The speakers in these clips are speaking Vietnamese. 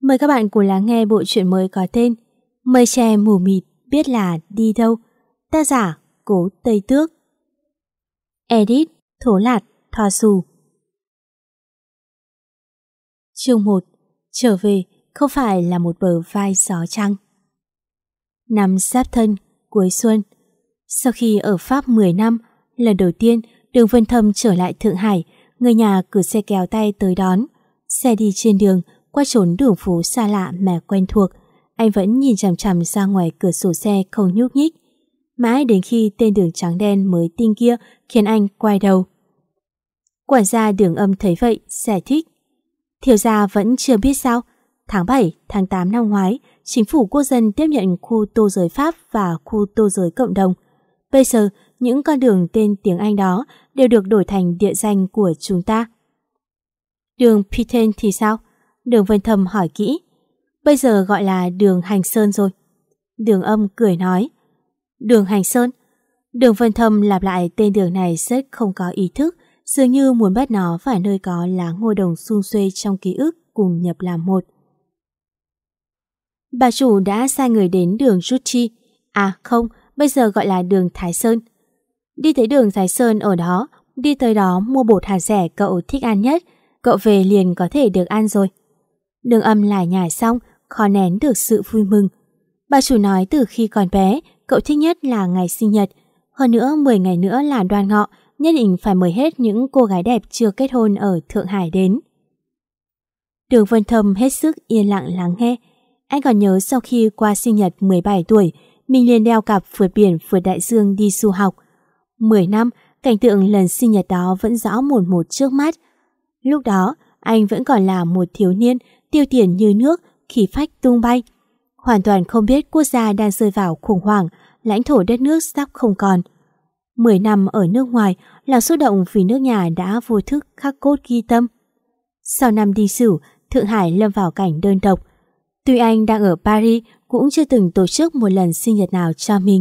Mời các bạn cùng lắng nghe bộ truyện mới có tên Mây che mù mịt biết là đi đâu. Tác giả Cố Tây Tước. Edit Thố Lạt Thò Xù. Chương 1. Trở về không phải là một bờ vai gió trăng. Năm Giáp Thân, cuối xuân. Sau khi ở Pháp 10 năm, lần đầu tiên Đường Vân Thâm trở lại Thượng Hải, người nhà cử xe kéo tay tới đón. Xe đi trên đường, qua chốn đường phố xa lạ mà quen thuộc, anh vẫn nhìn chằm chằm ra ngoài cửa sổ xe không nhúc nhích. Mãi đến khi tên đường trắng đen mới tinh kia khiến anh quay đầu. Quản gia Đường Âm thấy vậy, giải thích. Thiếu gia vẫn chưa biết sao? Tháng 7, tháng 8 năm ngoái, chính phủ quốc dân tiếp nhận khu tô giới Pháp và khu tô giới cộng đồng. Bây giờ, những con đường tên tiếng Anh đó đều được đổi thành địa danh của chúng ta. Đường Pitten thì sao? Đường Vân Thâm hỏi kỹ. Bây giờ gọi là đường Hành Sơn rồi. Đường Âm cười nói. Đường Hành Sơn? Đường Vân Thâm lặp lại tên đường này rất không có ý thức, dường như muốn bắt nó phải nơi có lá ngô đồng sum xuê trong ký ức cùng nhập làm một. Bà chủ đã sai người đến đường Ruchi. À không, bây giờ gọi là đường Thái Sơn. Đi tới đường Thái Sơn ở đó, đi tới đó mua bột hạt rẻ cậu thích ăn nhất, cậu về liền có thể được ăn rồi. Đường Âm lải nhải xong, khó nén được sự vui mừng. Bà chủ nói từ khi còn bé, cậu thích nhất là ngày sinh nhật. Hơn nữa 10 ngày nữa là Đoan Ngọ, nhất định phải mời hết những cô gái đẹp chưa kết hôn ở Thượng Hải đến. Đường Vân Thâm hết sức yên lặng lắng nghe. Anh còn nhớ sau khi qua sinh nhật 17 tuổi, mình liền đeo cặp vượt biển vượt đại dương đi du học. 10 năm, cảnh tượng lần sinh nhật đó vẫn rõ mồn một trước mắt. Lúc đó, anh vẫn còn là một thiếu niên, tiêu tiền như nước, khí phách tung bay. Hoàn toàn không biết quốc gia đang rơi vào khủng hoảng, lãnh thổ đất nước sắp không còn. 10 năm ở nước ngoài, lòng xúc động vì nước nhà đã vô thức khắc cốt ghi tâm. Sau năm đi Sửu, Thượng Hải lâm vào cảnh đơn độc. Tuy anh đang ở Paris, cũng chưa từng tổ chức một lần sinh nhật nào cho mình.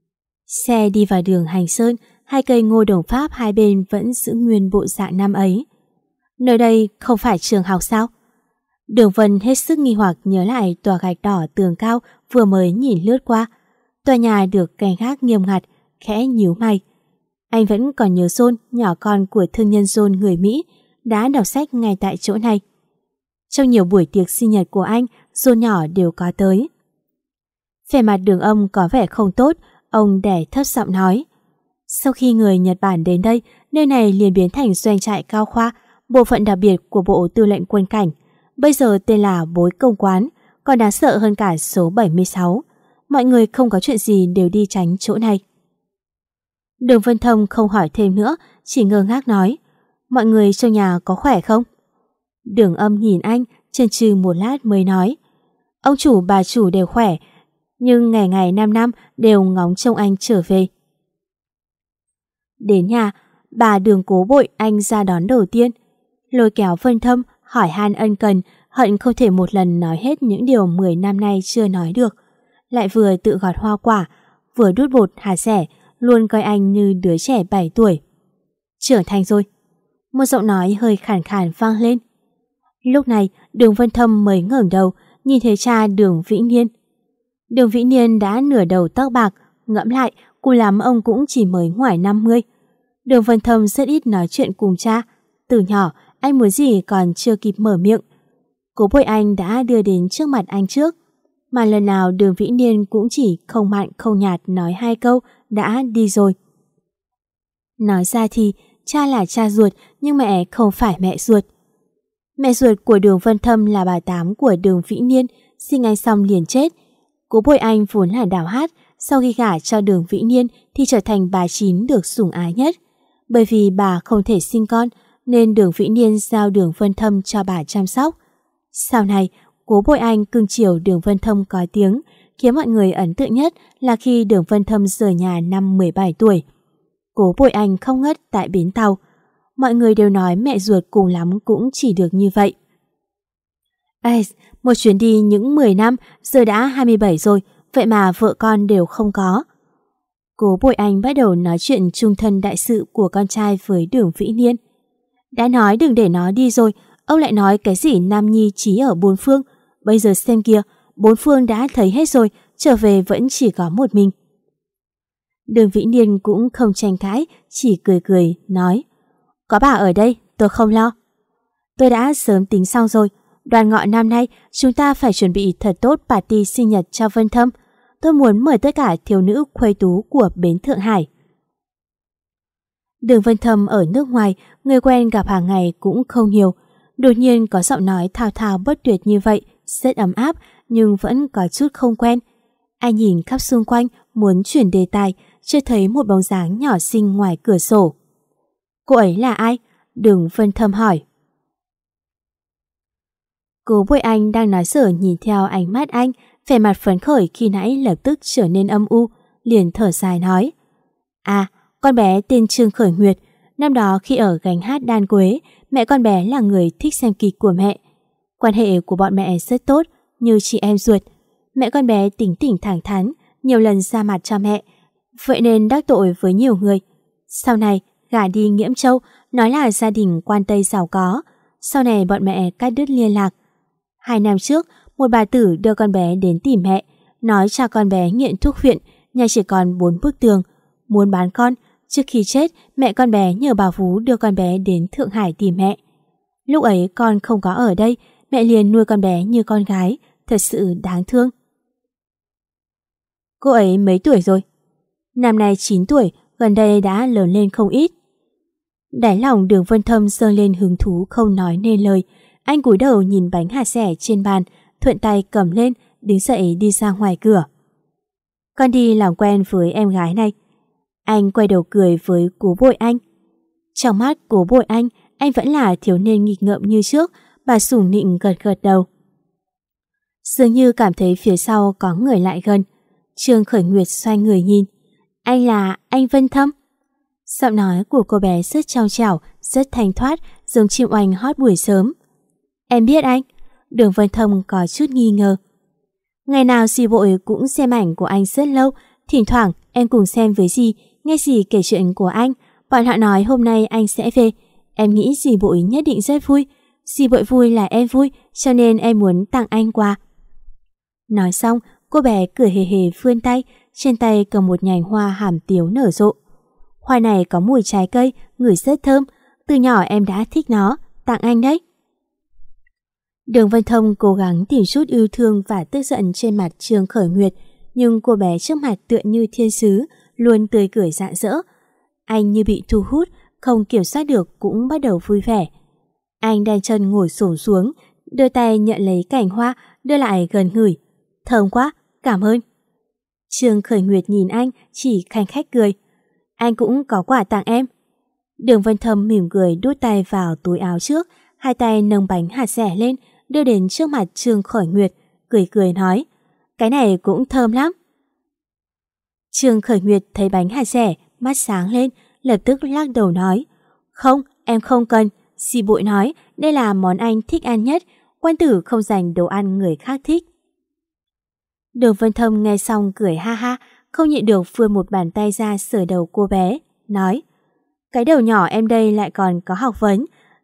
Xe đi vào đường Hành Sơn, hai cây ngô đồng Pháp hai bên vẫn giữ nguyên bộ dạng năm ấy. Nơi đây không phải trường học sao? Đường Vân hết sức nghi hoặc nhớ lại tòa gạch đỏ tường cao vừa mới nhìn lướt qua. Tòa nhà được canh gác nghiêm ngặt, khẽ nhíu mày. Anh vẫn còn nhớ John, nhỏ con của thương nhân John người Mỹ, đã đọc sách ngay tại chỗ này. Trong nhiều buổi tiệc sinh nhật của anh, John nhỏ đều có tới. Vẻ mặt Đường Âm có vẻ không tốt, ông đẻ thấp giọng nói. Sau khi người Nhật Bản đến đây, nơi này liền biến thành doanh trại cao khoa, bộ phận đặc biệt của Bộ Tư lệnh Quân cảnh. Bây giờ tên là Bối Công Quán, còn đáng sợ hơn cả số 76. Mọi người không có chuyện gì đều đi tránh chỗ này. Đường Vân Thâm không hỏi thêm nữa, chỉ ngơ ngác nói. Mọi người trong nhà có khỏe không? Đường Âm nhìn anh, chần chừ một lát mới nói. Ông chủ bà chủ đều khỏe, nhưng ngày ngày năm đều ngóng trông anh trở về. Đến nhà, bà Đường Cố bội anh ra đón đầu tiên. Lôi kéo Vân Thâm, hỏi han ân cần, hận không thể một lần nói hết những điều 10 năm nay chưa nói được. Lại vừa tự gọt hoa quả, vừa đút bột hạt rẻ, luôn coi anh như đứa trẻ 7 tuổi. Trưởng thành rồi. Một giọng nói hơi khàn khàn vang lên. Lúc này, Đường Vân Thâm mới ngẩng đầu, nhìn thấy cha Đường Vĩ Niên. Đường Vĩ Niên đã nửa đầu tóc bạc, ngẫm lại, cùng lắm ông cũng chỉ mới ngoài 50. Đường Vân Thâm rất ít nói chuyện cùng cha. Từ nhỏ, anh muốn gì còn chưa kịp mở miệng. Cố bội anh đã đưa đến trước mặt anh trước. Mà lần nào Đường Vĩ Niên cũng chỉ không mặn không nhạt nói 2 câu đã đi rồi. Nói ra thì cha là cha ruột nhưng mẹ không phải mẹ ruột. Mẹ ruột của Đường Vân Thâm là bà Tám của Đường Vĩ Niên, sinh anh xong liền chết. Cố bội anh vốn là đào hát, sau khi gả cho Đường Vĩ Niên thì trở thành bà Chín được sủng ái nhất. Bởi vì bà không thể sinh con nên Đường Vĩ Niên giao Đường Vân Thâm cho bà chăm sóc. Sau này, Cố bội anh cưng chiều Đường Vân Thâm có tiếng, khiến mọi người ấn tượng nhất là khi Đường Vân Thâm rời nhà năm 17 tuổi. Cố bội anh không ngất tại bến tàu. Mọi người đều nói mẹ ruột cùng lắm cũng chỉ được như vậy. Ê, một chuyến đi những 10 năm, giờ đã 27 rồi, vậy mà vợ con đều không có. Cố bội anh bắt đầu nói chuyện chung thân đại sự của con trai với Đường Vĩ Niên. Đã nói đừng để nó đi rồi, ông lại nói cái gì nam nhi chí ở bốn phương. Bây giờ xem kìa, bốn phương đã thấy hết rồi, trở về vẫn chỉ có một mình. Đường Vĩ Niên cũng không tranh cãi, chỉ cười cười, nói: Có bà ở đây, tôi không lo. Tôi đã sớm tính xong rồi, Đoàn Ngọ năm nay chúng ta phải chuẩn bị thật tốt party sinh nhật cho Vân Thâm. Tôi muốn mời tất cả thiếu nữ khuê tú của bến Thượng Hải. Đường Vân Thâm ở nước ngoài, người quen gặp hàng ngày cũng không nhiều. Đột nhiên có giọng nói thao thao bất tuyệt như vậy, rất ấm áp nhưng vẫn có chút không quen. Anh nhìn khắp xung quanh, muốn chuyển đề tài, chưa thấy một bóng dáng nhỏ xinh ngoài cửa sổ. Cô ấy là ai? Đường Vân Thâm hỏi. Cố Bội Anh đang nói dở nhìn theo ánh mắt anh, vẻ mặt phấn khởi khi nãy lập tức trở nên âm u, liền thở dài nói: À, con bé tên Trương Khởi Nguyệt, năm đó khi ở gánh hát Đan Quế, mẹ con bé là người thích xem kịch của mẹ. Quan hệ của bọn mẹ rất tốt, như chị em ruột. Mẹ con bé tính tình thẳng thắn, nhiều lần ra mặt cho mẹ, vậy nên đắc tội với nhiều người. Sau này, gả đi Nghiễm Châu, nói là gia đình quan Tây giàu có. Sau này bọn mẹ cắt đứt liên lạc. 2 năm trước, một bà tử đưa con bé đến tìm mẹ, nói cha con bé nghiện thuốc viện, nhà chỉ còn 4 bức tường, muốn bán con. Trước khi chết, mẹ con bé nhờ bà vú đưa con bé đến Thượng Hải tìm mẹ. Lúc ấy con không có ở đây, mẹ liền nuôi con bé như con gái, thật sự đáng thương. Cô ấy mấy tuổi rồi? Năm nay 9 tuổi, gần đây đã lớn lên không ít. Đáy lòng Đường Vân Thâm dâng lên hứng thú không nói nên lời. Anh cúi đầu nhìn bánh hạt xẻ trên bàn, thuận tay cầm lên, đứng dậy đi ra ngoài cửa. Con đi làm quen với em gái này. Anh quay đầu cười với Cố Bội Anh. Trong mắt Cố Bội Anh vẫn là thiếu niên nghịch ngợm như trước. Bà sủng nịnh gật gật đầu. Dường như cảm thấy phía sau có người lại gần. Trương Khởi Nguyệt xoay người nhìn. Anh là anh Vân Thâm. Giọng nói của cô bé rất trong trẻo, rất thanh thoát, giống chim oanh hót buổi sớm. Em biết anh. Đường Vân Thâm có chút nghi ngờ. Ngày nào dì Bội cũng xem ảnh của anh rất lâu. Thỉnh thoảng em cùng xem với dì, nghe dì kể chuyện của anh. Bọn họ nói hôm nay anh sẽ về. Em nghĩ dì Bội nhất định rất vui. Dì Bội vui là em vui, cho nên em muốn tặng anh quà. Nói xong, cô bé cười hề hề vươn tay, trên tay cầm một nhành hoa hàm tiếu nở rộ. Hoa này có mùi trái cây, ngửi rất thơm. Từ nhỏ em đã thích nó, tặng anh đấy. Đường Vân Thông cố gắng tìm chút yêu thương và tức giận trên mặt Trương Khởi Nguyệt, nhưng cô bé trước mặt tựa như thiên sứ, luôn tươi cười rạng rỡ. Anh như bị thu hút, không kiểm soát được cũng bắt đầu vui vẻ. Anh đan chân ngồi xổm xuống, đưa tay nhận lấy cành hoa, đưa lại gần ngửi. Thơm quá, cảm ơn. Trương Khởi Nguyệt nhìn anh, chỉ khanh khách cười. Anh cũng có quà tặng em. Đường Vân Thâm mỉm cười đút tay vào túi áo trước, hai tay nâng bánh hạt dẻ lên, đưa đến trước mặt Trương Khởi Nguyệt, cười cười nói, cái này cũng thơm lắm. Trương Khởi Nguyệt thấy bánh hạt dẻ, mắt sáng lên, lập tức lắc đầu nói, không, em không cần. Dì Bội nói đây là món anh thích ăn nhất, quan tử không dành đồ ăn người khác thích. Đường Vân Thâm nghe xong cười ha ha, không nhịn được vươn một bàn tay ra sờ đầu cô bé, nói, cái đầu nhỏ em đây lại còn có học vấn.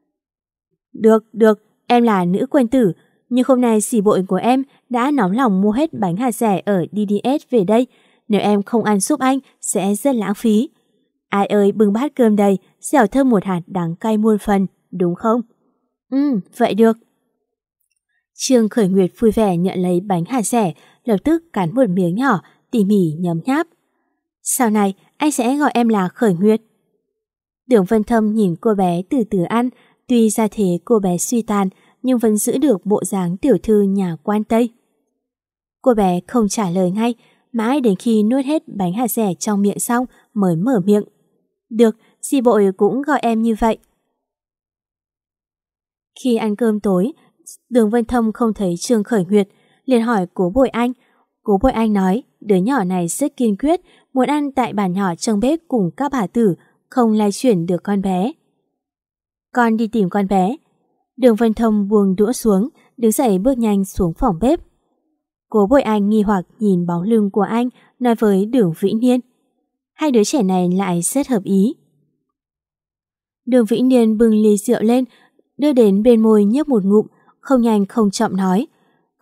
Được, em là nữ quân tử, nhưng hôm nay dì Bội của em đã nóng lòng mua hết bánh hạt dẻ ở DDS về đây. Nếu em không ăn giúp anh, sẽ rất lãng phí. Ai ơi, bưng bát cơm đầy, dẻo thơm một hạt đắng cay muôn phần, đúng không? Vậy được. Trương Khởi Nguyệt vui vẻ nhận lấy bánh hạt dẻ, lập tức cắn một miếng nhỏ, tỉ mỉ nhấm nháp. Sau này, anh sẽ gọi em là Khởi Nguyệt. Đường Vân Thâm nhìn cô bé từ từ ăn, tuy ra thế cô bé suy tàn, nhưng vẫn giữ được bộ dáng tiểu thư nhà quan Tây. Cô bé không trả lời ngay, mãi đến khi nuốt hết bánh hạt dẻ trong miệng xong mới mở miệng. Được, dì Bội cũng gọi em như vậy. Khi ăn cơm tối, Đường Vân Thâm không thấy Trương Khởi Nguyệt, liền hỏi Cố Bội Anh. Cố Bội Anh nói, đứa nhỏ này rất kiên quyết, muốn ăn tại bàn nhỏ trong bếp cùng các bà tử, không lay chuyển được con bé. Con đi tìm con bé. Đường Vân Thâm buông đũa xuống, đứng dậy bước nhanh xuống phòng bếp. Cố Bội Anh nghi hoặc nhìn bóng lưng của anh, nói với Đường Vĩ Niên. Hai đứa trẻ này lại rất hợp ý. Đường Vĩ Niên bưng ly rượu lên, đưa đến bên môi nhấp một ngụm, không nhanh không chậm nói.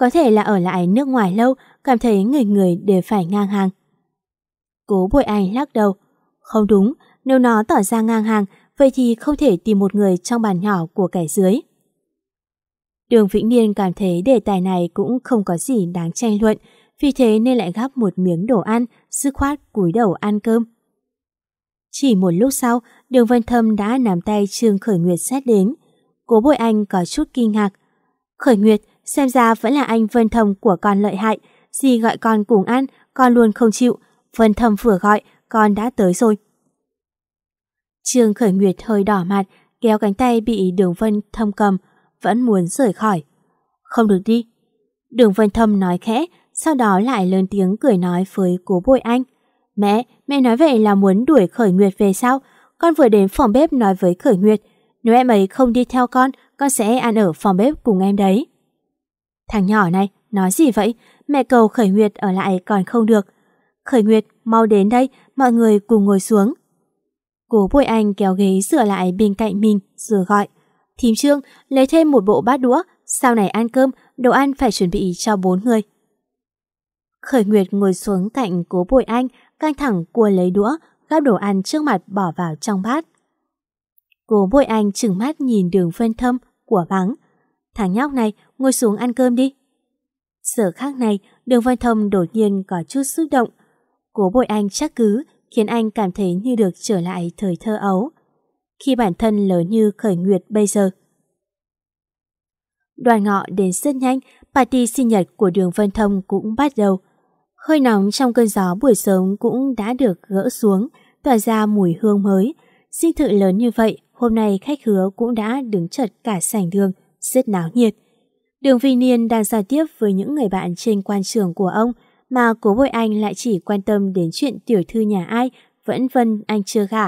Có thể là ở lại nước ngoài lâu, cảm thấy người người đều phải ngang hàng. Cố Bội Anh lắc đầu. Không đúng, nếu nó tỏ ra ngang hàng, vậy thì không thể tìm một người trong bàn nhỏ của kẻ dưới. Đường Vĩnh Niên cảm thấy đề tài này cũng không có gì đáng tranh luận, vì thế nên lại gắp một miếng đồ ăn, dứt khoát cúi đầu ăn cơm. Chỉ một lúc sau, Đường Vân Thâm đã nắm tay Trương Khởi Nguyệt xét đến. Cố Bội Anh có chút kinh ngạc. Khởi Nguyệt, xem ra vẫn là anh Vân Thâm của con lợi hại. Dì gọi con cùng ăn, con luôn không chịu. Vân Thâm vừa gọi, con đã tới rồi. Trương Khởi Nguyệt hơi đỏ mặt, kéo cánh tay bị Đường Vân Thâm cầm, vẫn muốn rời khỏi. Không được đi. Đường Vân Thâm nói khẽ, sau đó lại lớn tiếng cười nói với Cố Bội Anh. Mẹ nói vậy là muốn đuổi Khởi Nguyệt về sao? Con vừa đến phòng bếp nói với Khởi Nguyệt, nếu em ấy không đi theo con sẽ ăn ở phòng bếp cùng em đấy. Thằng nhỏ này, nói gì vậy? Mẹ cầu Khởi Nguyệt ở lại còn không được. Khởi Nguyệt, mau đến đây, mọi người cùng ngồi xuống. Cố Bội Anh kéo ghế dựa lại bên cạnh mình rồi gọi. Thím Trương, lấy thêm một bộ bát đũa, sau này ăn cơm, đồ ăn phải chuẩn bị cho 4 người. Khởi Nguyệt ngồi xuống cạnh Cố Bội Anh, căng thẳng cua lấy đũa, gắp đồ ăn trước mặt bỏ vào trong bát. Cố Bội Anh trừng mắt nhìn Đường Vân Thâm, của mắng. Thằng nhóc này, ngồi xuống ăn cơm đi. Giờ khác này, Đường Vân Thâm đột nhiên có chút xúc động. Cố Bội Anh trách cứ, khiến anh cảm thấy như được trở lại thời thơ ấu, khi bản thân lớn như Khởi Nguyệt bây giờ. Đoàn ngọ đến rất nhanh, party sinh nhật của Đường Vân Thâm cũng bắt đầu. Hơi nóng trong cơn gió buổi sớm cũng đã được gỡ xuống, tỏa ra mùi hương mới. Dinh thự lớn như vậy, hôm nay khách hứa cũng đã đứng chật cả sảnh đường, rất náo nhiệt. Đường Vinh Niên đang giao tiếp với những người bạn trên quan trường của ông, mà Cố Bội Anh lại chỉ quan tâm đến chuyện tiểu thư nhà ai vẫn Vân anh chưa gả.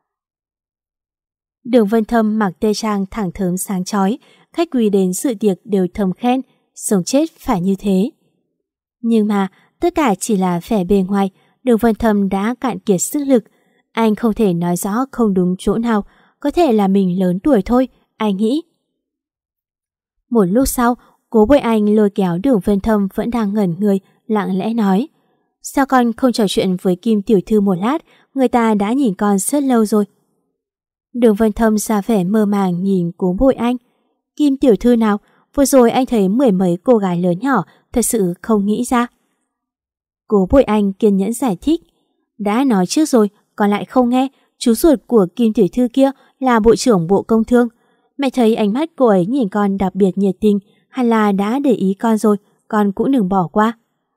Đường Vân Thâm mặc tây trang thẳng thớm sáng chói, khách quý đến dự tiệc đều thầm khen, sống chết phải như thế. Nhưng mà tất cả chỉ là vẻ bề ngoài, Đường Vân Thâm đã cạn kiệt sức lực. Anh không thể nói rõ không đúng chỗ nào, có thể là mình lớn tuổi thôi, anh nghĩ. Một lúc sau, Cố Bội Anh lôi kéo Đường Vân Thâm vẫn đang ngẩn người, lặng lẽ nói. Sao con không trò chuyện với Kim tiểu thư một lát, người ta đã nhìn con rất lâu rồi. Đường Vân Thâm ra vẻ mơ màng nhìn Cố Bội Anh. Kim tiểu thư nào? Vừa rồi anh thấy mười mấy cô gái lớn nhỏ, thật sự không nghĩ ra. Cố Bội Anh kiên nhẫn giải thích. Đã nói trước rồi, còn lại không nghe. Chú ruột của Kim tiểu thư kia là Bộ trưởng Bộ Công Thương. Mẹ thấy ánh mắt cô ấy nhìn con đặc biệt nhiệt tình, hay là đã để ý con rồi, con cũng đừng bỏ qua.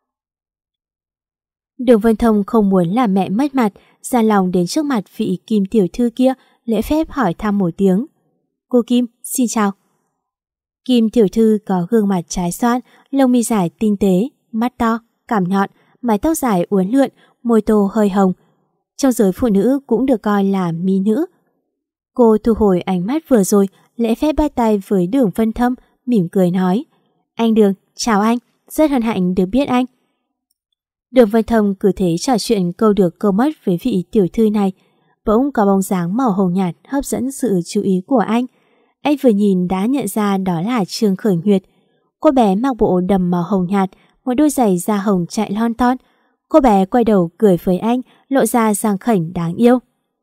Đường Vân Thông không muốn làm mẹ mất mặt, ra lòng đến trước mặt vị Kim tiểu thư kia, lễ phép hỏi thăm một tiếng. Cô Kim, xin chào. Kim tiểu thư có gương mặt trái xoan, lông mi dài tinh tế, mắt to, cằm nhọn, mái tóc dài uốn lượn, môi tô hơi hồng. Trong giới phụ nữ cũng được coi là mỹ nữ. Cô thu hồi ánh mắt vừa rồi, lễ phép bắt tay với Đường Vân Thâm, mỉm cười nói. Anh Đường, chào anh, rất hân hạnh được biết anh. Đường Vân Thâm cứ thế trò chuyện câu được câu mất với vị tiểu thư này. Bỗng có bóng dáng màu hồng nhạt hấp dẫn sự chú ý của anh. Anh vừa nhìn đã nhận ra đó là Trương Khởi Nguyệt. Cô bé mặc bộ đầm màu hồng nhạt, một đôi giày da hồng chạy lon ton. Cô bé quay đầu cười với anh, lộ ra răng khểnh đáng yêu.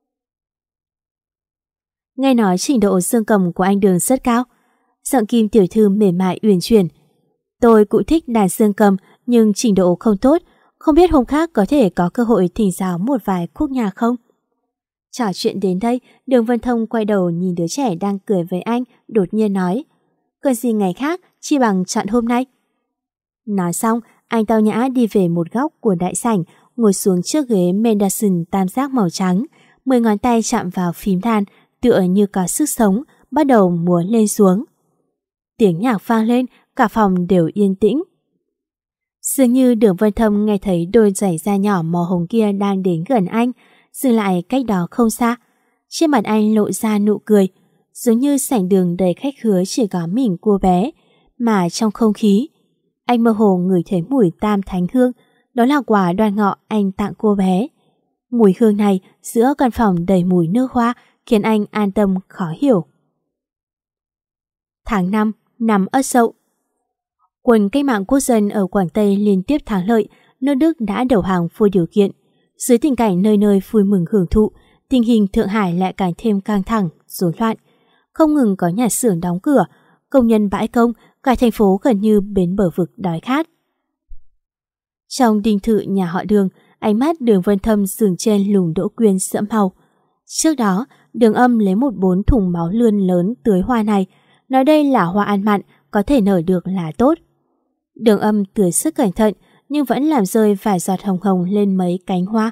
Nghe nói trình độ dương cầm của anh Đường rất cao. Giọng Kim tiểu thư mềm mại uyển chuyển. Tôi cũng thích đàn dương cầm, nhưng trình độ không tốt. Không biết hôm khác có thể có cơ hội thỉnh giáo một vài khúc nhạc không? Trò chuyện đến đây, Đường Vân Thông quay đầu nhìn đứa trẻ đang cười với anh, đột nhiên nói. Cần gì ngày khác, chi bằng chọn hôm nay. Nói xong, anh tao nhã đi về một góc của đại sảnh, ngồi xuống trước ghế Mendelssohn tam giác màu trắng, 10 ngón tay chạm vào phím đàn, tựa như có sức sống, bắt đầu múa lên xuống. Tiếng nhạc vang lên, cả phòng đều yên tĩnh. Dường như Đường Vân Thâm nghe thấy đôi giày da nhỏ màu hồng kia đang đến gần anh, dừng lại cách đó không xa. Trên mặt anh lộ ra nụ cười, giống như sảnh đường đầy khách hứa chỉ có mình cô bé, mà trong không khí anh mơ hồ ngửi thấy mùi tam thánh hương, đó là quà đoan ngọ anh tặng cô bé. Mùi hương này giữa căn phòng đầy mùi nước hoa khiến anh an tâm khó hiểu. Tháng 5 năm Ất Dậu. Quân cách mạng quốc dân ở Quảng Tây liên tiếp thắng lợi, nước Đức đã đầu hàng vô điều kiện. Dưới tình cảnh nơi nơi vui mừng hưởng thụ, tình hình Thượng Hải lại càng thêm căng thẳng, rối loạn. Không ngừng có nhà xưởng đóng cửa, công nhân bãi công, cả thành phố gần như bến bờ vực đói khát. Trong dinh thự nhà họ Đường, ánh mắt Đường Vân Thâm dừng trên lùng đỗ quyên sẫm màu. Trước đó, Đường Âm lấy 4 thùng máu lươn lớn tưới hoa này, nói đây là hoa ăn mặn, có thể nở được là tốt. Đường Âm tưới rất cẩn thận, nhưng vẫn làm rơi vài giọt hồng hồng lên mấy cánh hoa.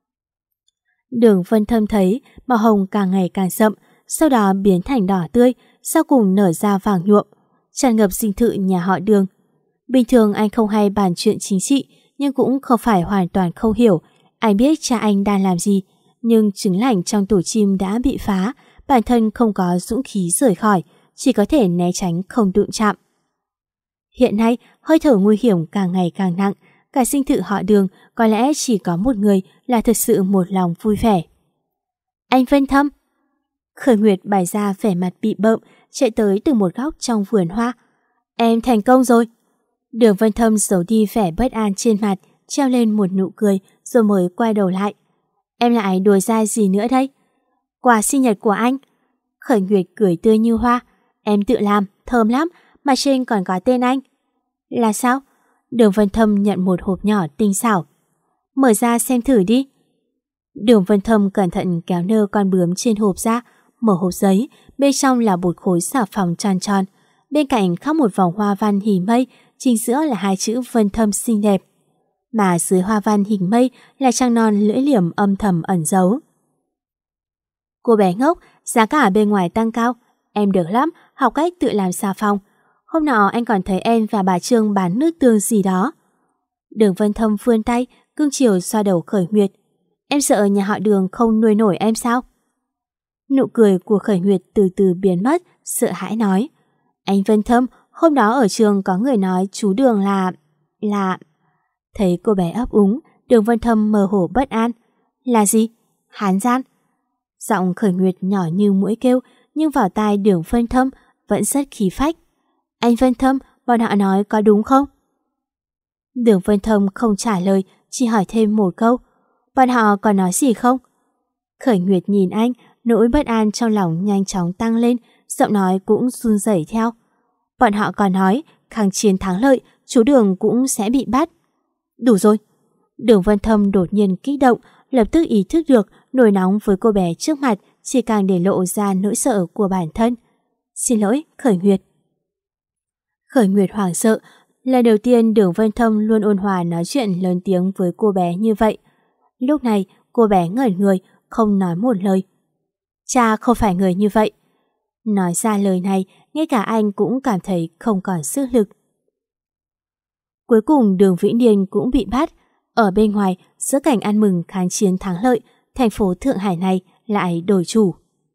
Đường Vân Thâm thấy màu hồng càng ngày càng sậm, sau đó biến thành đỏ tươi, sau cùng nở ra vàng nhuộm, tràn ngập dinh thự nhà họ Đường. Bình thường anh không hay bàn chuyện chính trị, nhưng cũng không phải hoàn toàn không hiểu. Anh biết cha anh đang làm gì, nhưng trứng lạnh trong tủ chim đã bị phá, bản thân không có dũng khí rời khỏi, chỉ có thể né tránh không đụng chạm. Hiện nay, hơi thở nguy hiểm càng ngày càng nặng, cả dinh thự họ Đường có lẽ chỉ có một người là thực sự một lòng vui vẻ. Anh Vân Thâm. Khởi Nguyệt bày ra vẻ mặt bị bợm, chạy tới từ một góc trong vườn hoa. Em thành công rồi. Đường Vân Thâm giấu đi vẻ bất an trên mặt, treo lên một nụ cười rồi mới quay đầu lại. Em lại đùa dai gì nữa đây? Quà sinh nhật của anh. Khởi Nguyệt cười tươi như hoa. Em tự làm, thơm lắm, mà trên còn có tên anh. Là sao? Đường Vân Thâm nhận một hộp nhỏ tinh xảo. Mở ra xem thử đi. Đường Vân Thâm cẩn thận kéo nơ con bướm trên hộp ra, mở hộp giấy, bên trong là một khối xà phòng tròn tròn. Bên cạnh khắc một vòng hoa văn hình mây, chính giữa là 2 chữ Vân Thâm xinh đẹp. Mà dưới hoa văn hình mây là trăng non lưỡi liềm âm thầm ẩn giấu. Cô bé ngốc, giá cả bên ngoài tăng cao. Em được lắm, học cách tự làm xà phòng. Hôm nọ anh còn thấy em và bà Trương bán nước tương gì đó. Đường Vân Thâm vươn tay, cưng chiều xoa đầu Khởi Nguyệt. Em sợ nhà họ Đường không nuôi nổi em sao? Nụ cười của Khởi Nguyệt từ từ biến mất, sợ hãi nói. Anh Vân Thâm, hôm đó ở trường có người nói chú Đường là... Thấy cô bé ấp úng, Đường Vân Thâm mơ hồ bất an. Là gì? Hán gian. Giọng Khởi Nguyệt nhỏ như muỗi kêu, nhưng vào tai Đường Vân Thâm vẫn rất khí phách. Anh Vân Thâm, bọn họ nói có đúng không? Đường Vân Thâm không trả lời, chỉ hỏi thêm một câu. Bọn họ còn nói gì không? Khởi Nguyệt nhìn anh, nỗi bất an trong lòng nhanh chóng tăng lên, giọng nói cũng run rẩy theo. Bọn họ còn nói, kháng chiến thắng lợi, chú Đường cũng sẽ bị bắt. Đủ rồi. Đường Vân Thâm đột nhiên kích động, lập tức ý thức được nổi nóng với cô bé trước mặt chỉ càng để lộ ra nỗi sợ của bản thân. Xin lỗi, Khởi Nguyệt. Khởi Nguyệt hoảng sợ, lần đầu tiên Đường Vân Thâm luôn ôn hòa nói chuyện lớn tiếng với cô bé như vậy. Lúc này, cô bé ngẩn người, không nói một lời. Cha không phải người như vậy. Nói ra lời này, ngay cả anh cũng cảm thấy không còn sức lực. Cuối cùng Đường Vĩ Niên cũng bị bắt. Ở bên ngoài, giữa cảnh ăn mừng kháng chiến thắng lợi, thành phố Thượng Hải này lại đổi chủ.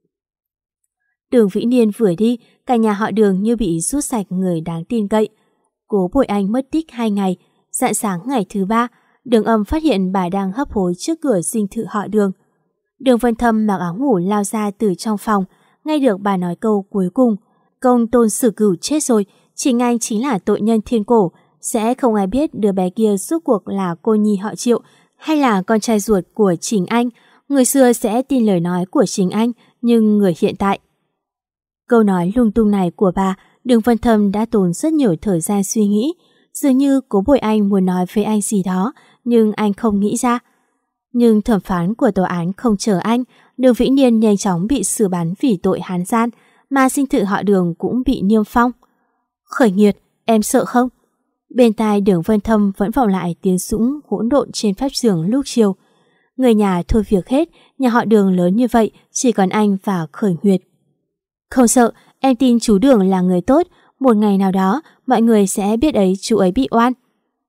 Đường Vĩ Niên vừa đi, cả nhà họ Đường như bị rút sạch người đáng tin cậy. Cố Bội Anh mất tích 2 ngày, rạng sáng ngày thứ 3, Đường Âm phát hiện bà đang hấp hối trước cửa dinh thự họ Đường. Đường Vân Thâm mặc áo ngủ lao ra từ trong phòng, nghe được bà nói câu cuối cùng. Công Tôn Sử Cửu chết rồi, chính anh chính là tội nhân thiên cổ, sẽ không ai biết đứa bé kia rốt cuộc là cô nhi họ Triệu hay là con trai ruột của chính anh. Người xưa sẽ tin lời nói của chính anh, nhưng người hiện tại. Câu nói lung tung này của bà, Đường Vân Thâm đã tốn rất nhiều thời gian suy nghĩ. Dường như Cố Bội Anh muốn nói với anh gì đó, nhưng anh không nghĩ ra. Nhưng thẩm phán của tòa án không chờ anh, Đường Vĩ Niên nhanh chóng bị xử bắn vì tội hán gian, mà dinh thự họ Đường cũng bị niêm phong. Khởi Nguyệt, em sợ không? Bên tai Đường Vân Thâm vẫn vọng lại tiếng sũng hỗn độn trên phép giường lúc chiều. Người nhà thôi việc hết, nhà họ Đường lớn như vậy, chỉ còn anh và Khởi Nguyệt. Không sợ, em tin chú Đường là người tốt, một ngày nào đó mọi người sẽ biết ấy chú ấy bị oan.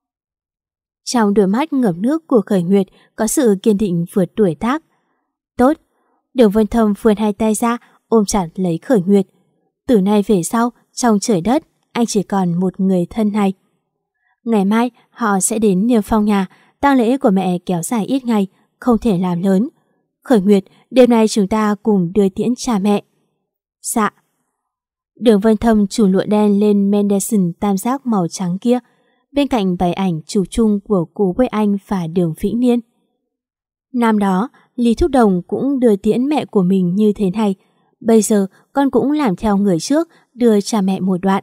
Trong đôi mắt ngập nước của Khởi Nguyệt có sự kiên định vượt tuổi tác. Tốt. Đường Vân Thâm vươn 2 tay ra, ôm chặt lấy Khởi Nguyệt. Từ nay về sau, trong trời đất, anh chỉ còn một người thân này. Ngày mai họ sẽ đến niêm phong nhà, tang lễ của mẹ kéo dài ít ngày, không thể làm lớn. Khởi Nguyệt, đêm nay chúng ta cùng đưa tiễn cha mẹ. Dạ. Đường Vân Thâm chùm lụa đen lên Mendelssohn tam giác màu trắng kia, bên cạnh bày ảnh chụp chung của Cố Quế Anh và Đường Vĩnh Niên. Năm đó, Lý Thúc Đồng cũng đưa tiễn mẹ của mình như thế này. Bây giờ con cũng làm theo người trước, đưa cha mẹ một đoạn.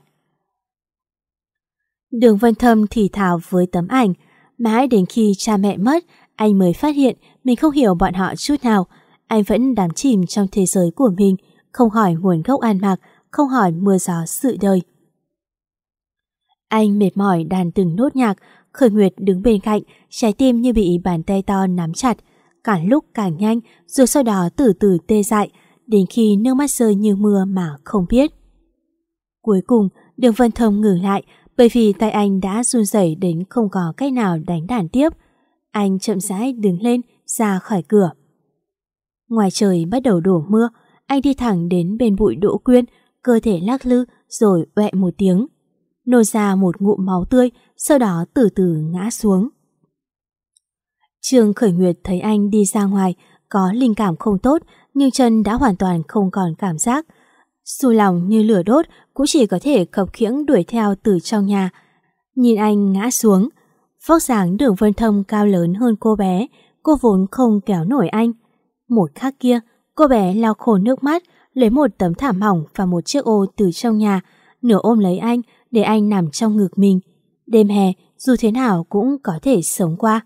Đường Vân Thâm thì thào với tấm ảnh. Mãi đến khi cha mẹ mất, anh mới phát hiện mình không hiểu bọn họ chút nào. Anh vẫn đắm chìm trong thế giới của mình, không hỏi nguồn gốc ăn mặc, không hỏi mưa gió sự đời. Anh mệt mỏi đàn từng nốt nhạc. Khởi Nguyệt đứng bên cạnh, trái tim như bị bàn tay to nắm chặt, càng lúc càng nhanh, rồi sau đó từ từ tê dại, đến khi nước mắt rơi như mưa mà không biết. Cuối cùng, Đường Vân Thâm ngừng lại, bởi vì tay anh đã run rẩy đến không có cách nào đánh đàn tiếp. Anh chậm rãi đứng lên, ra khỏi cửa. Ngoài trời bắt đầu đổ mưa, anh đi thẳng đến bên bụi đỗ quyên, cơ thể lắc lư rồi oẹ một tiếng, nôn ra một ngụm máu tươi, sau đó từ từ ngã xuống. Trương Khởi Nguyệt thấy anh đi ra ngoài, có linh cảm không tốt, nhưng chân đã hoàn toàn không còn cảm giác. Xu lòng như lửa đốt cũng chỉ có thể khập khiễng đuổi theo từ trong nhà. Nhìn anh ngã xuống, vóc dáng Đường Vân Thâm cao lớn hơn cô bé, cô vốn không kéo nổi anh. Một khắc kia, cô bé lau khô nước mắt, lấy một tấm thảm mỏng và một chiếc ô từ trong nhà, nửa ôm lấy anh để anh nằm trong ngực mình. Đêm hè dù thế nào cũng có thể sống qua.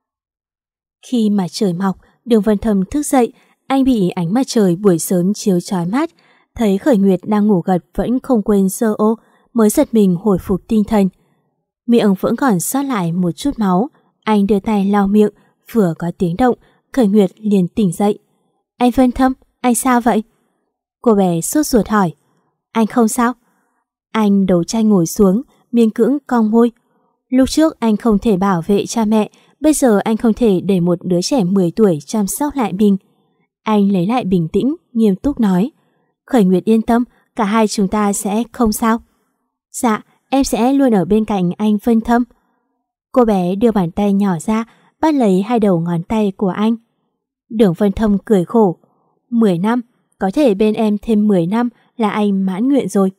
Khi mà trời mọc, Đường Vân Thâm thức dậy, anh bị ánh mặt trời buổi sớm chiếu chói mắt, thấy Khởi Nguyệt đang ngủ gật vẫn không quên giơ ô, mới giật mình hồi phục tinh thần. Miệng vẫn còn sót lại một chút máu, anh đưa tay lau miệng, vừa có tiếng động, Khởi Nguyệt liền tỉnh dậy. Anh Vân Thâm, anh sao vậy? Cô bé sốt ruột hỏi. Anh không sao. Anh đấu tranh ngồi xuống, miễn cưỡng cong môi. Lúc trước anh không thể bảo vệ cha mẹ, bây giờ anh không thể để một đứa trẻ 10 tuổi chăm sóc lại mình. Anh lấy lại bình tĩnh, nghiêm túc nói. Khởi Nguyệt yên tâm, cả hai chúng ta sẽ không sao. Dạ, em sẽ luôn ở bên cạnh anh Vân Thâm. Cô bé đưa bàn tay nhỏ ra, bắt lấy hai đầu ngón tay của anh. Đường Vân Thâm cười khổ. 10 năm, có thể bên em thêm 10 năm là anh mãn nguyện rồi.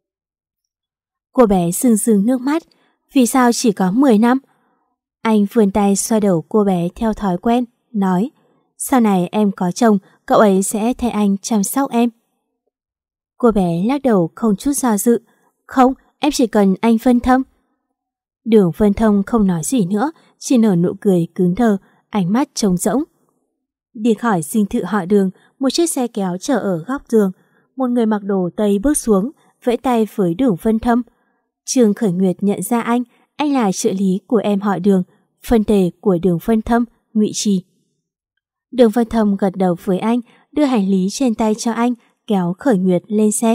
Cô bé sưng sưng nước mắt. Vì sao chỉ có 10 năm? Anh vươn tay xoa đầu cô bé theo thói quen, nói. Sau này em có chồng, cậu ấy sẽ thay anh chăm sóc em. Cô bé lắc đầu không chút do dự. Không, em chỉ cần anh Vân Thâm. Đường Vân Thâm không nói gì nữa, chỉ nở nụ cười cứng đờ, ánh mắt trống rỗng. Đi khỏi dinh thự họ Đường, một chiếc xe kéo chờ ở góc đường. Một người mặc đồ Tây bước xuống, vẫy tay với Đường Vân Thâm. Trương Khởi Nguyệt nhận ra anh là trợ lý của em họ Đường, phân tề của Đường Vân Thâm, Ngụy Trì. Đường Vân Thâm gật đầu với anh, đưa hành lý trên tay cho anh, kéo Khởi Nguyệt lên xe.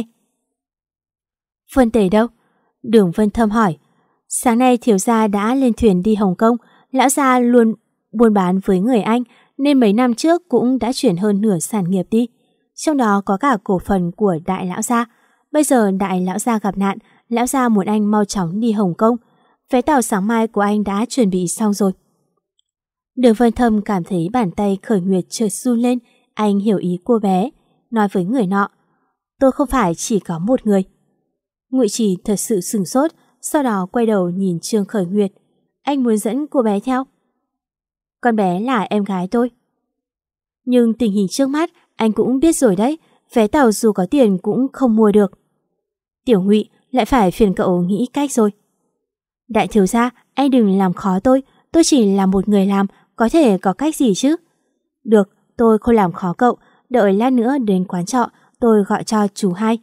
Phân tề đâu? Đường Vân Thâm hỏi. Sáng nay thiếu gia đã lên thuyền đi Hồng Kông, lão gia luôn buôn bán với người Anh, nên mấy năm trước cũng đã chuyển hơn nửa sản nghiệp đi. Trong đó có cả cổ phần của đại lão gia. Bây giờ đại lão gia gặp nạn, lão gia muốn anh mau chóng đi Hồng Kông. Vé tàu sáng mai của anh đã chuẩn bị xong rồi. Đường Vân Thâm cảm thấy bàn tay Khởi Nguyệt chợt run lên, anh hiểu ý cô bé, nói với người nọ. Tôi không phải chỉ có một người. Ngụy Trì thật sự sửng sốt, sau đó quay đầu nhìn Trương Khởi Nguyệt. Anh muốn dẫn cô bé theo. Con bé là em gái tôi. Nhưng tình hình trước mắt anh cũng biết rồi đấy, vé tàu dù có tiền cũng không mua được. Tiểu Ngụy, lại phải phiền cậu nghĩ cách rồi. Đại thiếu gia, anh đừng làm khó tôi chỉ là một người làm, có thể có cách gì chứ? Được, tôi không làm khó cậu, đợi lát nữa đến quán trọ, tôi gọi cho chú hai.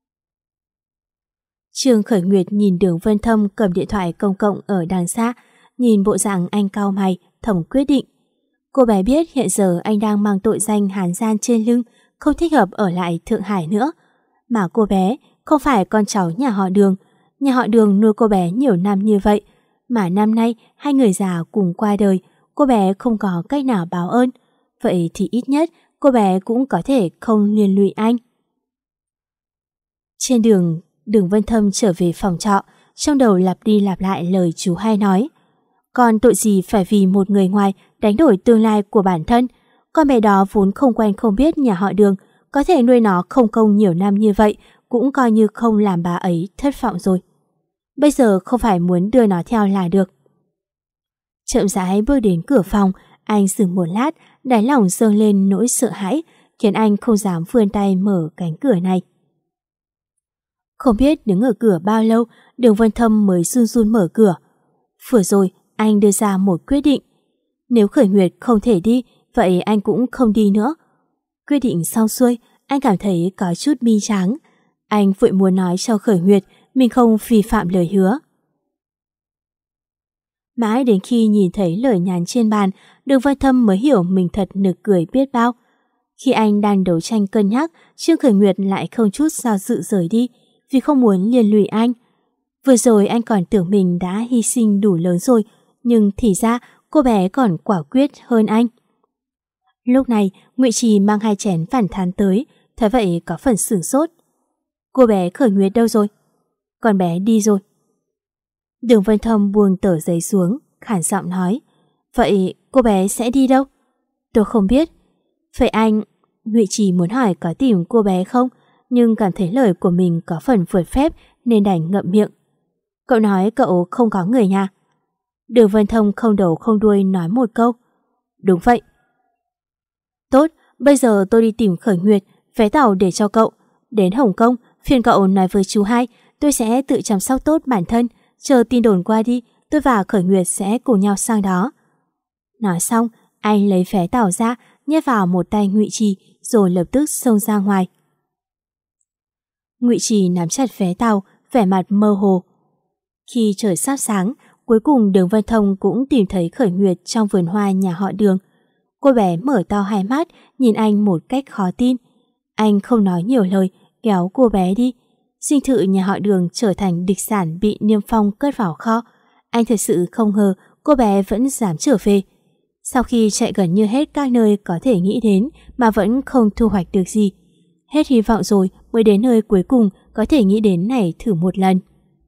Trương Khởi Nguyệt nhìn Đường Vân Thâm cầm điện thoại công cộng ở đằng xa, nhìn bộ dạng anh cau mày, thầm quyết định. Cô bé biết hiện giờ anh đang mang tội danh hán gian trên lưng, không thích hợp ở lại Thượng Hải nữa. Mà cô bé không phải con cháu nhà họ Đường. Nhà họ Đường nuôi cô bé nhiều năm như vậy, mà năm nay hai người già cùng qua đời, cô bé không có cách nào báo ơn. Vậy thì ít nhất cô bé cũng có thể không liên lụy anh. Trên đường, Đường Vân Thâm trở về phòng trọ, trong đầu lặp đi lặp lại lời chú hai nói. Còn tội gì phải vì một người ngoài đánh đổi tương lai của bản thân. Con bé đó vốn không quen không biết nhà họ Đường, có thể nuôi nó không công nhiều năm như vậy cũng coi như không làm bà ấy thất vọng rồi. Bây giờ không phải muốn đưa nó theo là được. Chậm rãi bước đến cửa phòng, anh dừng một lát, đáy lòng dâng lên nỗi sợ hãi, khiến anh không dám vươn tay mở cánh cửa này. Không biết đứng ở cửa bao lâu, Đường Vân Thâm mới run run mở cửa. Vừa rồi, anh đưa ra một quyết định. Nếu Khởi Nguyệt không thể đi, vậy anh cũng không đi nữa. Quyết định xong xuôi, anh cảm thấy có chút bi tráng. Anh vội muốn nói cho Khởi Nguyệt mình không vi phạm lời hứa. Mãi đến khi nhìn thấy lời nhắn trên bàn, Đường Vân Thâm mới hiểu mình thật nực cười biết bao. Khi anh đang đấu tranh cân nhắc, Trương Khởi Nguyệt lại không chút do dự rời đi vì không muốn liên lụy anh. Vừa rồi anh còn tưởng mình đã hy sinh đủ lớn rồi, nhưng thì ra cô bé còn quả quyết hơn anh. Lúc này, Ngụy Trì mang 2 chén phản thán tới, thấy vậy có phần sửng sốt. Cô bé Khởi Nguyệt đâu rồi? Con bé đi rồi. Đường Vân Thâm buông tờ giấy xuống, khản giọng nói. Vậy cô bé sẽ đi đâu? Tôi không biết. Vậy anh... Ngụy Trì muốn hỏi có tìm cô bé không, nhưng cảm thấy lời của mình có phần vượt phép nên đành ngậm miệng. Cậu nói cậu không có người nhà. Đường Vân Thâm không đầu không đuôi nói một câu. Đúng vậy. Tốt, bây giờ tôi đi tìm Khởi Nguyệt, vé tàu để cho cậu. Đến Hồng Kông, phiền cậu nói với chú hai, tôi sẽ tự chăm sóc tốt bản thân. Chờ tin đồn qua đi, tôi và Khởi Nguyệt sẽ cùng nhau sang đó. Nói xong, anh lấy vé tàu ra, nhét vào một tay Ngụy Trì, rồi lập tức xông ra ngoài. Ngụy Trì nắm chặt vé tàu, vẻ mặt mơ hồ. Khi trời sắp sáng, cuối cùng Đường Vân Thông cũng tìm thấy Khởi Nguyệt trong vườn hoa nhà họ Đường. Cô bé mở to hai mắt, nhìn anh một cách khó tin. Anh không nói nhiều lời, kéo cô bé đi. Dinh thự nhà họ Đường trở thành địch sản bị Niêm Phong cất vào kho. Anh thật sự không ngờ cô bé vẫn dám trở về. Sau khi chạy gần như hết các nơi có thể nghĩ đến mà vẫn không thu hoạch được gì. Hết hy vọng rồi mới đến nơi cuối cùng có thể nghĩ đến này thử một lần.